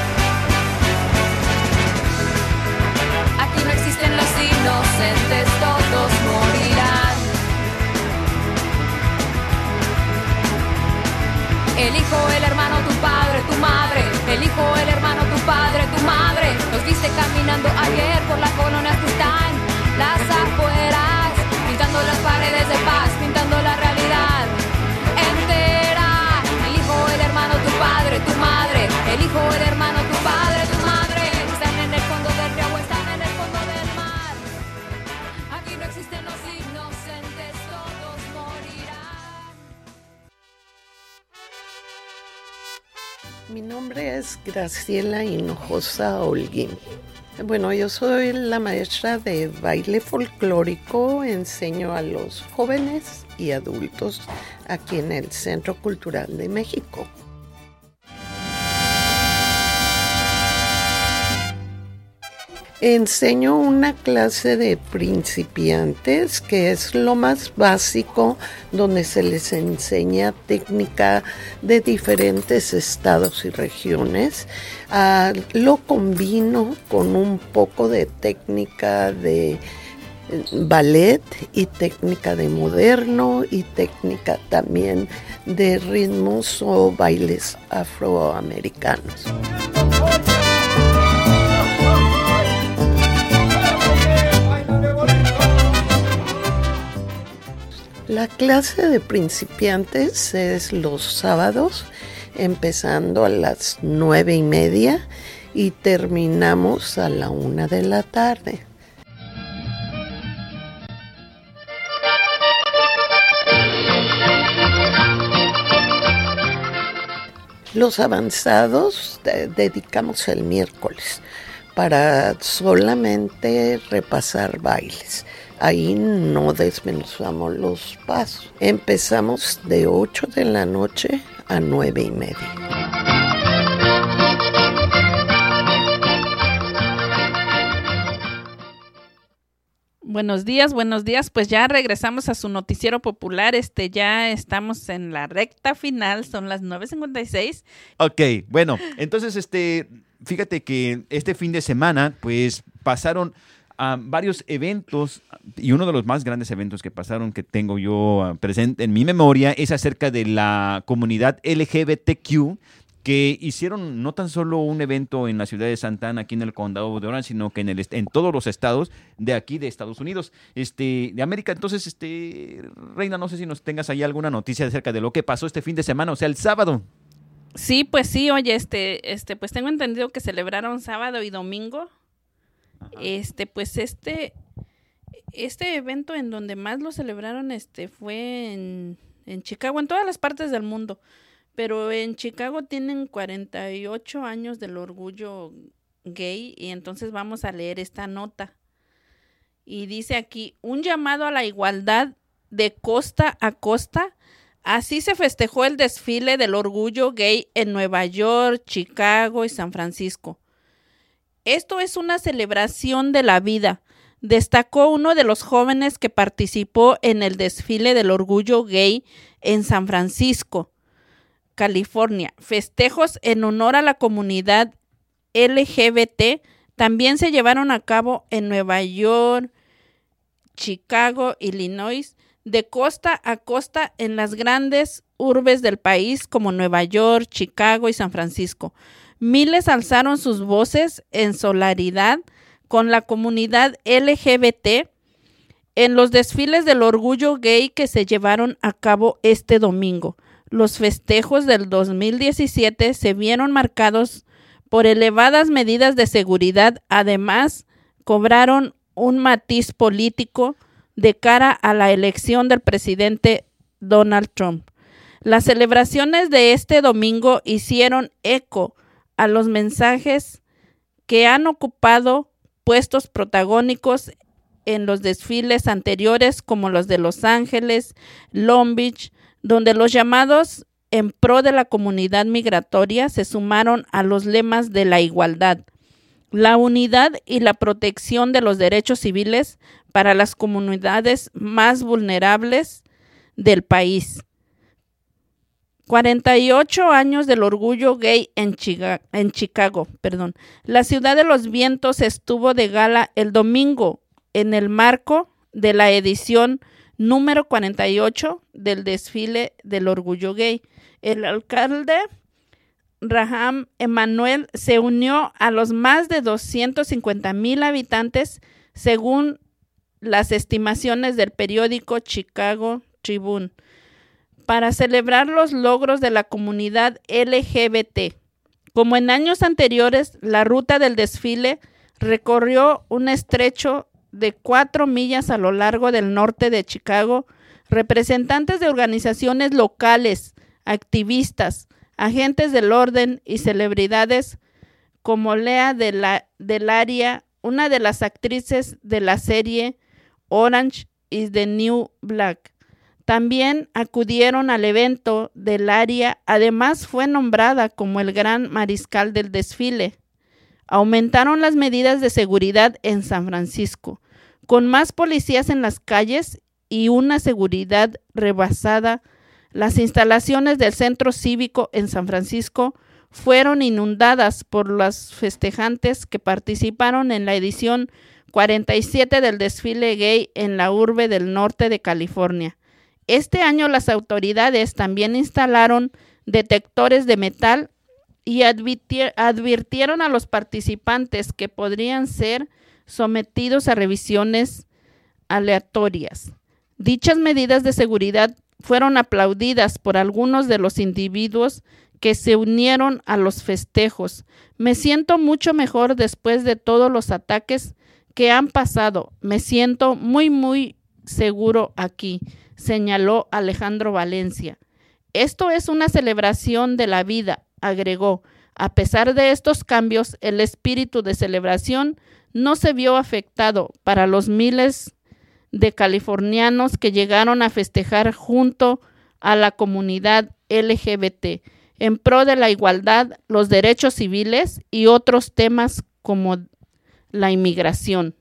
S13: Aquí no existen los inocentes, todos morirán. El hijo, el hermano, tu padre, tu madre. El hijo, el hermano, tu padre, tu madre. Los viste caminando ayer por la colonia que están las afueras, pintando las paredes de paz, pintando la realidad entera. El hijo, el hermano, tu padre, tu madre. El hijo, el hermano, tu padre, tu madre. Están en el fondo del río, están en el fondo del mar. Aquí no existen los inocentes, todos morirán.
S6: Mi nombre es Graciela Hinojosa Holguín. Bueno, yo soy la maestra de baile folclórico, enseño a los jóvenes y adultos aquí en el Centro Cultural de México. Enseño una clase de principiantes, que es lo más básico, donde se les enseña técnica de diferentes estados y regiones. Lo combino con un poco de técnica de ballet y técnica de moderno y técnica también de ritmos o bailes afroamericanos. La clase de principiantes es los sábados, empezando a las 9:30 y terminamos a la 1 de la tarde. Los avanzados dedicamos el miércoles para solamente repasar bailes. Ahí no desmenuzamos los pasos. Empezamos de 8 de la noche a 9:30.
S12: Buenos días. Pues ya regresamos a su noticiero popular. Ya estamos en la recta final, son las 9:56.
S11: Ok, bueno, entonces fíjate que este fin de semana pues pasaron varios eventos, y uno de los más grandes eventos que pasaron, que tengo yo presente en mi memoria, es acerca de la comunidad LGBTQ, que hicieron no tan solo un evento en la ciudad de Santa Ana, aquí en el condado de Orange, sino que en todos los estados de aquí de Estados Unidos, de América. Entonces, Reina, no sé si nos tengas ahí alguna noticia acerca de lo que pasó este fin de semana, o sea, el sábado.
S12: Sí, pues sí, oye, pues tengo entendido que celebraron sábado y domingo. Pues este evento en donde más lo celebraron fue en Chicago, en todas las partes del mundo, pero en Chicago tienen 48 años del orgullo gay, y entonces vamos a leer esta nota. Y dice aquí: un llamado a la igualdad de costa a costa. Así se festejó el desfile del orgullo gay en Nueva York, Chicago y San Francisco. Esto es una celebración de la vida, destacó uno de los jóvenes que participó en el desfile del orgullo gay en San Francisco, California. Festejos en honor a la comunidad LGBT también se llevaron a cabo en Nueva York, Chicago, Illinois, de costa a costa en las grandes urbes del país como Nueva York, Chicago y San Francisco. Miles alzaron sus voces en solidaridad con la comunidad LGBT en los desfiles del orgullo gay que se llevaron a cabo este domingo. Los festejos del 2017 se vieron marcados por elevadas medidas de seguridad. Además, cobraron un matiz político de cara a la elección del presidente Donald Trump. Las celebraciones de este domingo hicieron eco a los mensajes que han ocupado puestos protagónicos en los desfiles anteriores, como los de Los Ángeles, Long Beach, donde los llamados en pro de la comunidad migratoria se sumaron a los lemas de la igualdad, la unidad y la protección de los derechos civiles para las comunidades más vulnerables del país. 48 años del orgullo gay en Chicago. La ciudad de los vientos estuvo de gala el domingo en el marco de la edición número 48 del desfile del orgullo gay. El alcalde Rahm Emanuel se unió a los más de 250,000 habitantes, según las estimaciones del periódico Chicago Tribune, para celebrar los logros de la comunidad LGBT. Como en años anteriores, la ruta del desfile recorrió un estrecho de 4 millas a lo largo del norte de Chicago. Representantes de organizaciones locales, activistas, agentes del orden y celebridades como Lea Delaria, una de las actrices de la serie Orange is the New Black, también acudieron al evento. Delaria además fue nombrada como el gran mariscal del desfile. Aumentaron las medidas de seguridad en San Francisco, con más policías en las calles y una seguridad rebasada. Las instalaciones del centro cívico en San Francisco fueron inundadas por los festejantes que participaron en la edición 47 del desfile gay en la urbe del norte de California. Este año las autoridades también instalaron detectores de metal y advirtieron a los participantes que podrían ser sometidos a revisiones aleatorias. Dichas medidas de seguridad fueron aplaudidas por algunos de los individuos que se unieron a los festejos. Me siento mucho mejor después de todos los ataques que han pasado. Me siento muy seguro aquí, señaló Alejandro Valencia. Esto es una celebración de la vida, agregó. A pesar de estos cambios, el espíritu de celebración no se vio afectado para los miles de californianos que llegaron a festejar junto a la comunidad LGBT en pro de la igualdad, los derechos civiles y otros temas como la inmigración.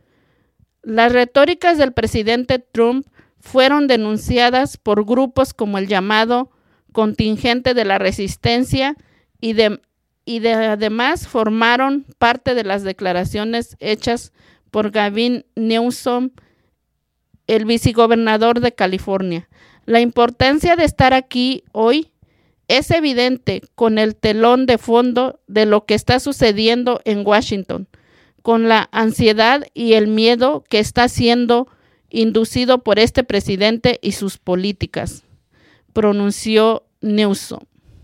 S12: Las retóricas del presidente Trump fueron denunciadas por grupos como el llamado Contingente de la Resistencia y además formaron parte de las declaraciones hechas por Gavin Newsom, el vicegobernador de California. La importancia de estar aquí hoy es evidente con el telón de fondo de lo que está sucediendo en Washington, con la ansiedad y el miedo que está siendo inducido por este presidente y sus políticas, pronunció Newsom.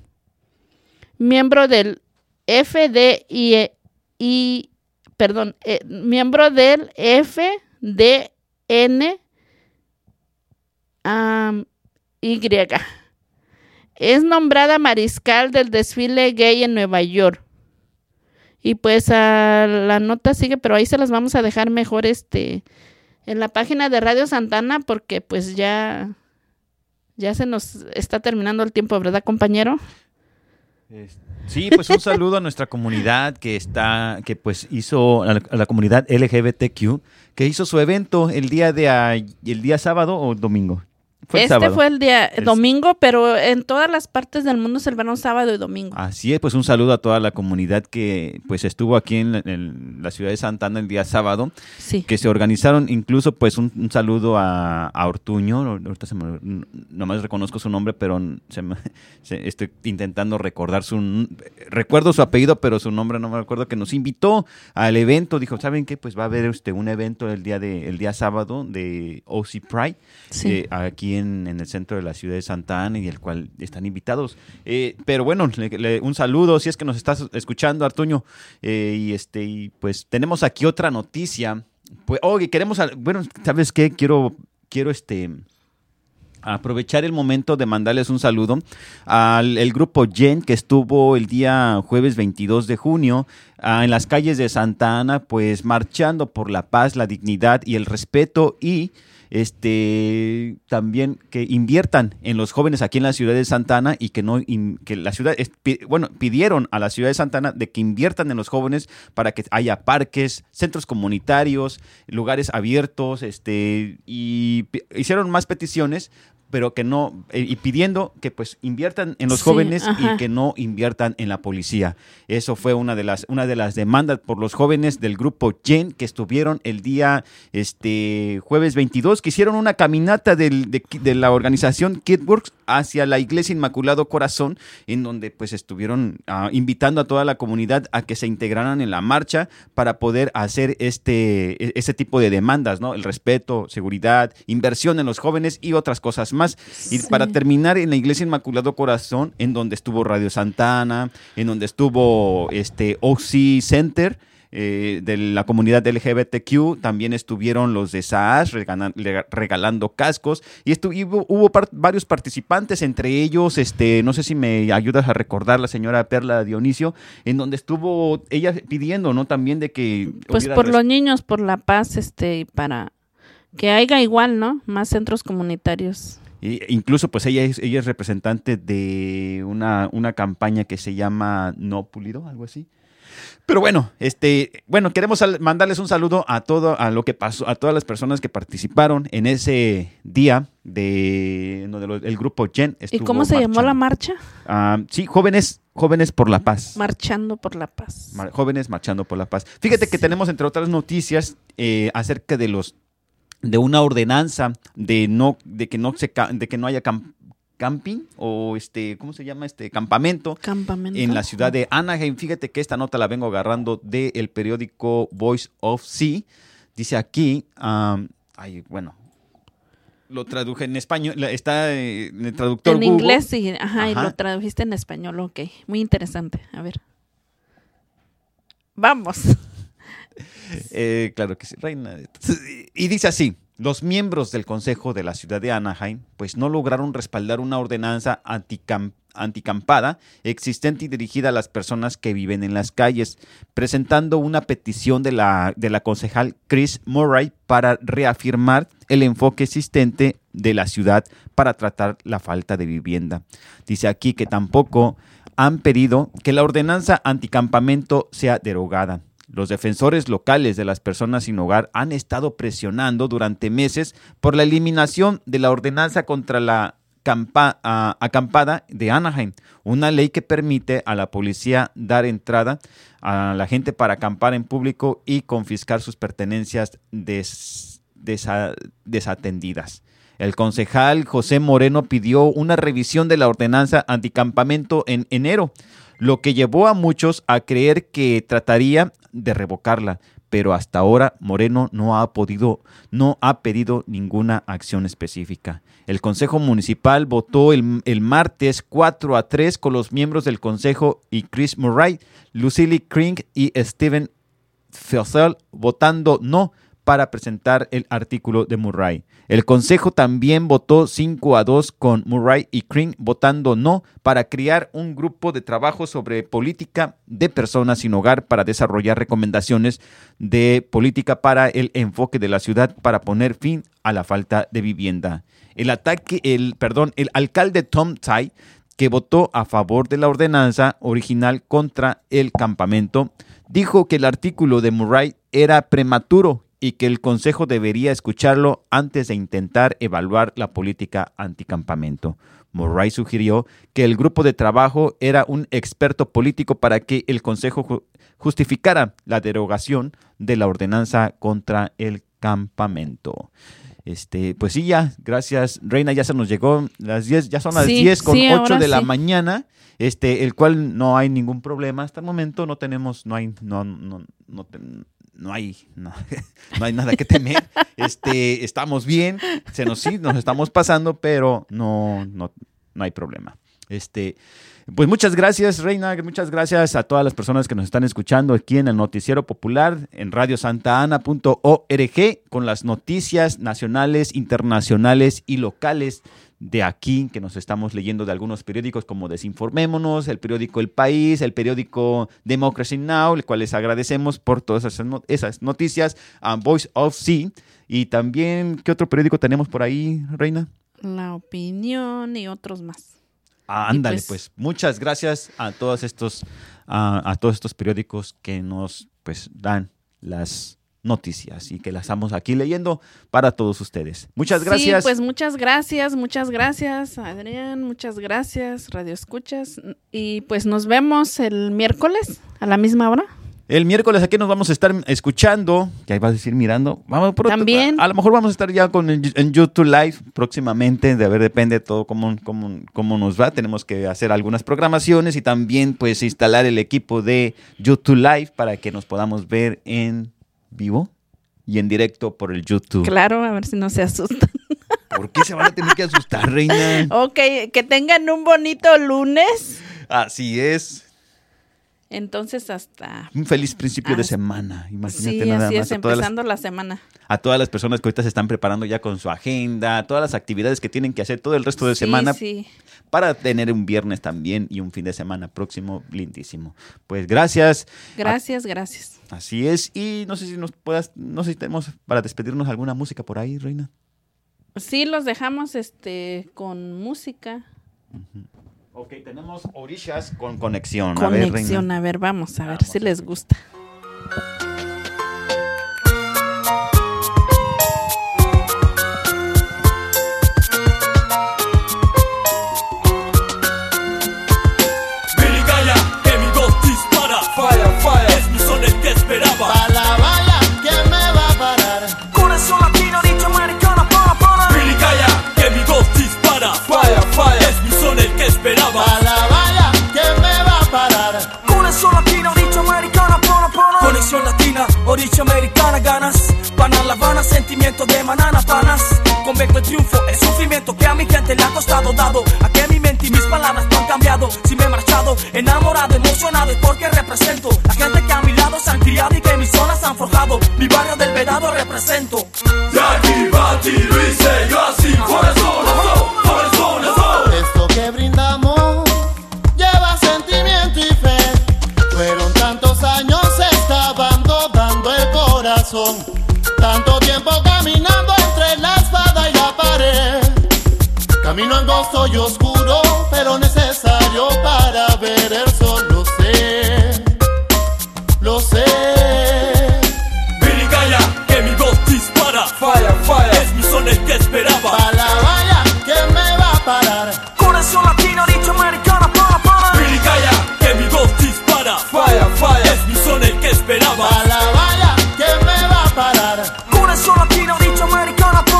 S12: Miembro del miembro del FDNY. Es nombrada mariscal del desfile gay en Nueva York. Y pues la nota sigue, pero ahí se las vamos a dejar mejor en la página de Radio Santana, porque pues ya se nos está terminando el tiempo, ¿verdad, compañero?
S11: Sí, pues un saludo a nuestra comunidad que pues hizo, a la comunidad LGBTQ, que hizo su evento el día sábado o domingo. Fue
S12: el día domingo, pero en todas las partes del mundo celebraron sábado y domingo.
S11: Así es, pues un saludo a toda la comunidad que pues estuvo aquí en la ciudad de Santa Ana el día sábado,
S12: sí,
S11: que se organizaron, incluso pues un saludo a Ortuño. Ahorita nomás reconozco su nombre, pero estoy intentando recuerdo su apellido, pero su nombre no me acuerdo, que nos invitó al evento. Dijo, ¿saben qué? Pues va a haber un evento el día sábado de OC Pride,
S12: sí,
S11: aquí aquí en el centro de la ciudad de Santa Ana y el cual están invitados. Pero bueno, un saludo si es que nos estás escuchando, Artuño. Y pues tenemos aquí otra noticia. Pues, ¿sabes qué? Quiero aprovechar el momento de mandarles un saludo al grupo Jen, que estuvo el día jueves 22 de junio en las calles de Santa Ana, pues marchando por la paz, la dignidad y el respeto, y también que inviertan en los jóvenes aquí en la ciudad de Santa Ana, y que la ciudad, pidieron a la ciudad de Santa Ana de que inviertan en los jóvenes para que haya parques, centros comunitarios, lugares abiertos, y hicieron más peticiones, pero que no, y pidiendo que pues inviertan en los jóvenes y que no inviertan en la policía. Eso fue una de las demandas por los jóvenes del grupo Jen, que estuvieron el día jueves 22, que hicieron una caminata de la organización KidWorks hacia la Iglesia Inmaculado Corazón, en donde pues estuvieron invitando a toda la comunidad a que se integraran en la marcha para poder hacer ese tipo de demandas, ¿no? El respeto, seguridad, inversión en los jóvenes y otras cosas más. Y para terminar, en la Iglesia Inmaculado Corazón, en donde estuvo Radio Santa Ana, en donde estuvo OC Center de la comunidad LGBTQ, también estuvieron los de SAAS regalando cascos, y hubo varios participantes, entre ellos, no sé si me ayudas a recordar, la señora Perla Dionisio, en donde estuvo ella pidiendo, ¿no? También de que...
S12: Pues por los niños, por la paz, para que haya igual, ¿no? Más centros comunitarios.
S11: Incluso pues ella es representante de una campaña que se llama No Pulido, algo así. Pero bueno, queremos mandarles un saludo a lo que pasó, a todas las personas que participaron en ese día el grupo Jen.
S12: ¿Y cómo se llamó la marcha?
S11: Sí, jóvenes por la paz.
S12: Marchando por la paz.
S11: Jóvenes marchando por la paz. Fíjate que tenemos, entre otras noticias, acerca de una ordenanza de que no haya camping o ¿cómo se llama? Campamento en la ciudad de Anaheim. Fíjate que esta nota la vengo agarrando del periódico Voice of Sea. Dice aquí, lo traduje en español, está en el traductor
S12: en
S11: Google.
S12: Inglés, sí, y lo tradujiste en español, ok, muy interesante, a ver. Vamos.
S11: Claro que sí, reina. Y dice así: los miembros del Consejo de la ciudad de Anaheim pues no lograron respaldar una ordenanza anticampada existente y dirigida a las personas que viven en las calles, presentando una petición de la concejal Chris Murray para reafirmar el enfoque existente de la ciudad para tratar la falta de vivienda. Dice aquí que tampoco han pedido que la ordenanza anticampamento sea derogada. Los defensores locales de las personas sin hogar han estado presionando durante meses por la eliminación de la ordenanza contra la acampada de Anaheim, una ley que permite a la policía dar entrada a la gente para acampar en público y confiscar sus pertenencias desatendidas. El concejal José Moreno pidió una revisión de la ordenanza anticampamento en enero, lo que llevó a muchos a creer que trataría de revocarla, pero hasta ahora Moreno no ha pedido ninguna acción específica. El Consejo Municipal votó el martes 4-3 con los miembros del Consejo y Chris Murray, Lucille Kring y Steven Fessel votando no para presentar el artículo de Murray. El Consejo también votó 5-2 con Murray y Kring votando no para crear un grupo de trabajo sobre política de personas sin hogar para desarrollar recomendaciones de política para el enfoque de la ciudad para poner fin a la falta de vivienda. El alcalde Tom Tsai, que votó a favor de la ordenanza original contra el campamento, dijo que el artículo de Murray era prematuro y que el Consejo debería escucharlo antes de intentar evaluar la política anticampamento. Murray sugirió que el grupo de trabajo era un experto político para que el Consejo justificara la derogación de la ordenanza contra el campamento. Pues sí, ya, gracias, Reina, ya se nos llegó las 10, ya son las 10:08 de la mañana, el cual no hay ningún problema hasta el momento, no hay nada que temer. Estamos bien, nos estamos pasando, pero no hay problema. Pues muchas gracias, Reina, muchas gracias a todas las personas que nos están escuchando aquí en el Noticiero Popular, en radiosantana.org, con las noticias nacionales, internacionales y locales de aquí, que nos estamos leyendo de algunos periódicos como Desinformémonos, el periódico El País, el periódico Democracy Now!, el cual les agradecemos por todas esas noticias, Voice of Sea, y también, ¿qué otro periódico tenemos por ahí, Reina?
S12: La Opinión y otros más.
S11: Ándale, pues muchas gracias a todos estos periódicos que nos dan las noticias y que las estamos aquí leyendo para todos ustedes. Muchas gracias.
S12: Sí, pues muchas gracias, Adrián, muchas gracias, Radio Escuchas, y pues nos vemos el miércoles a la misma hora.
S11: El miércoles aquí nos vamos a estar escuchando, que ahí vas a decir mirando.
S12: También.
S11: A lo mejor vamos a estar ya en YouTube Live próximamente, depende de todo cómo nos va. Tenemos que hacer algunas programaciones y también pues instalar el equipo de YouTube Live para que nos podamos ver en vivo y en directo por el YouTube.
S12: Claro, a ver si no se asustan.
S11: ¿Por qué se van a tener que asustar, Reina?
S12: Ok, que tengan un bonito lunes.
S11: Así es.
S12: Entonces hasta...
S11: un feliz principio de semana. Imagínate
S12: sí,
S11: nada
S12: así
S11: más.
S12: es, empezando la semana.
S11: A todas las personas que ahorita se están preparando ya con su agenda, todas las actividades que tienen que hacer todo el resto de semana.
S12: Sí.
S11: Para tener un viernes también y un fin de semana próximo lindísimo. Pues gracias.
S12: Gracias.
S11: Así es. Y no sé si tenemos para despedirnos alguna música por ahí, Reina.
S12: Sí, los dejamos con música.
S11: Uh-huh. Ok, tenemos Orishas con Conexión.
S12: Conexión, a ver, vamos a ver si les gusta.
S7: Miligaya, que mi voz dispara. Fire, es mi son el que esperaba.
S2: Bala, que me va a parar.
S7: Corazón latino, dicho americano, para. Miligaya, que mi voz dispara. Fire, es mi son el que esperaba.
S2: Bala, que me va a parar.
S7: Corazón latino, dicho americano, para. Conexión latina, orilla americana, ganas. Pana La Habana, sentimiento de manana, panas. Convecto el triunfo, el sufrimiento que a mi gente le ha costado dado. A que mi mente y mis palabras no han cambiado. Si me he marchado, enamorado, emocionado, es porque represento la gente que a mi lado se han criado y que mis zonas han forjado. Mi barrio del Vedado represento. Jackie, Bati, Luis, yo así, corazón,
S2: esto que brindamos lleva sentimiento y fe. Fueron tantos años excavando, dando el corazón. Tanto tiempo caminando entre la espada y la pared. Camino angosto y oscuro, pero necesario para ver el sol. Lo sé.
S7: Miligaya, que mi voz dispara. Fire, es mi son el que esperaba.
S2: Bala, que me va a parar.
S7: Corazón latino, dicho americano, para. Miligaya, que mi voz dispara. Fire, es mi son el que esperaba.
S2: Bala, que me va a parar.
S7: Corazón latino, dicho americano, para.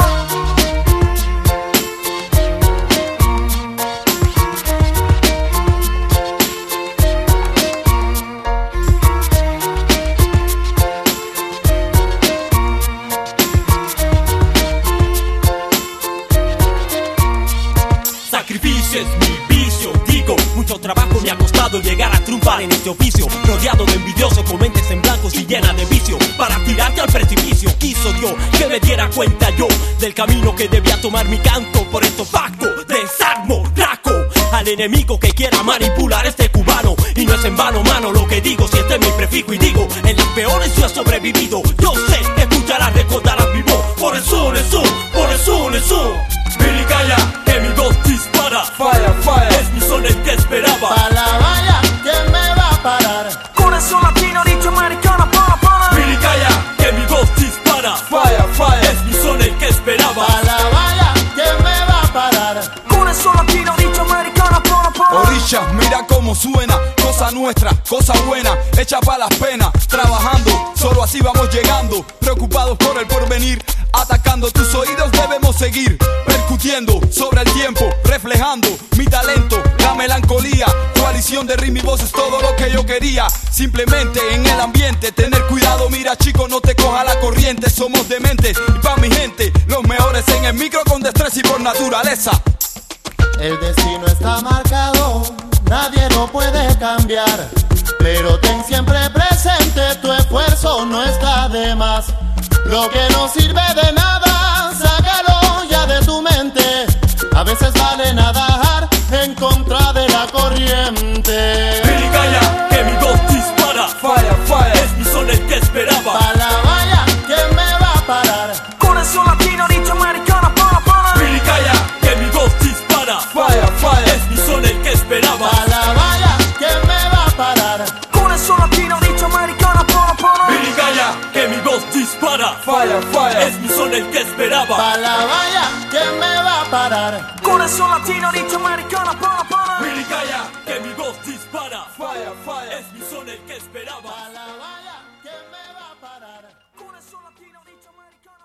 S7: Sacrificio es mi vicio, digo, mucho trabajo me ha costado llegar a triunfar en este oficio. Rodeado de envidiosos con mentes en blancos y llena de vicio. Para tirarte al precipicio quiso Dios que me diera cuenta yo del camino que debía tomar mi canto. Por esto pacto, desarmo, traco al enemigo que quiera manipular este cubano. Y no es en vano, mano, lo que digo. Si este es mi prefijo y digo, en las peores yo he sobrevivido. Yo sé, escucharás, recordarás mi voz. Por eso, Miligaya, que mi voz dispara. Fire, es mi son el que esperaba.
S2: Bala, que me va a parar.
S7: Corazón latino, dicho americano, para. Miligaya, que mi voz dispara. Fire, es mi son el que esperaba.
S2: Bala, que me va a parar.
S7: Corazón latino, dicho americano, para.
S3: Orilla, mira cómo suena, cosa nuestra, cosa buena, hecha para las penas, trabajando, solo así vamos llegando, preocupados por el porvenir, atacando tus oídos debemos seguir, percutiendo sobre el tiempo, reflejando mi talento, la melancolía, tu Colisión de ritmo y voz es todo lo que yo quería. Simplemente en el ambiente tener cuidado. Mira chico, no te coja la corriente. Somos dementes y pa' mi gente los mejores en el micro con destreza y por naturaleza.
S2: El destino está marcado, nadie lo puede cambiar. Pero ten siempre presente, tu esfuerzo no está de más. Lo que no sirve de nada, sácalo ya de tu mente. A veces vale nadar en contra de la corriente.
S8: Pirigaya, que mi voz dispara.
S3: Fire, fire.
S8: Es mi son el que esperaba.
S2: Pa' la valla, ¿quién me va a parar?
S8: Corazón latino, dicho americana, para. Pirigaya, que mi voz dispara.
S3: Fire, fire.
S8: Es mi son el que esperaba.
S2: Pa' la valla, ¿quién me va a parar?
S8: Corazón latino, dicho americana, para. Pirigaya, que mi voz dispara.
S3: Fire, fire.
S8: Es mi son el que esperaba.
S2: Pa' la valla, ¿quién me va a parar?
S8: Corazón latino, dicho americana, para. Pirigaya, que mi voz dispara.
S3: Fire, fire.
S8: Es mi son el que esperaba.
S2: Pa' la valla, ¿quién me va a parar?
S8: Corazón latino, dicho americana,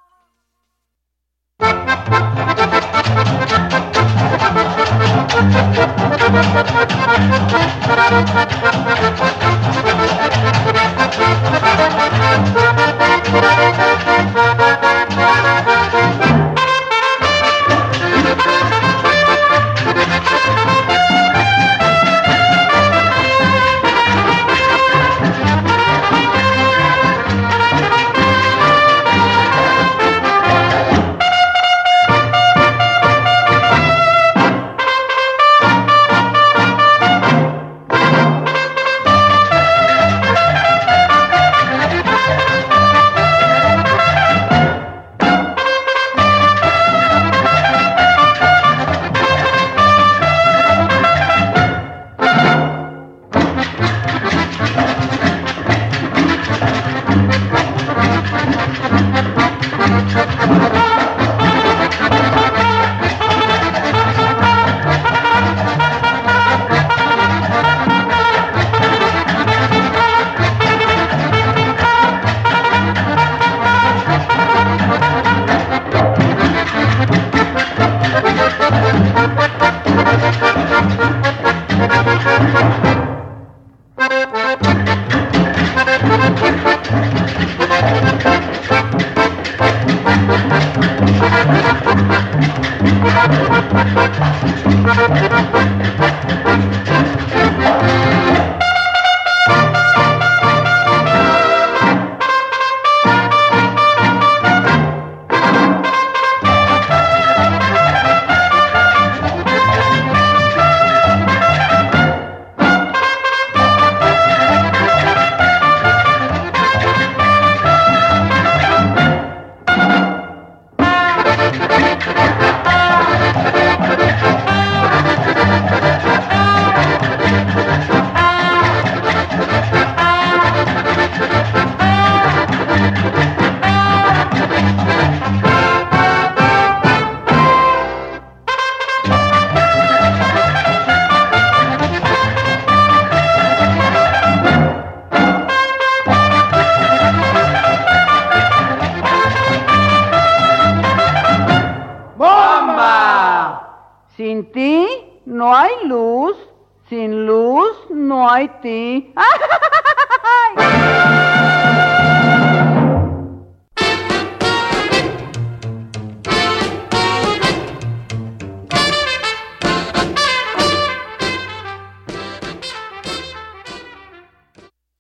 S22: Sin ti no hay luz, sin luz no hay ti.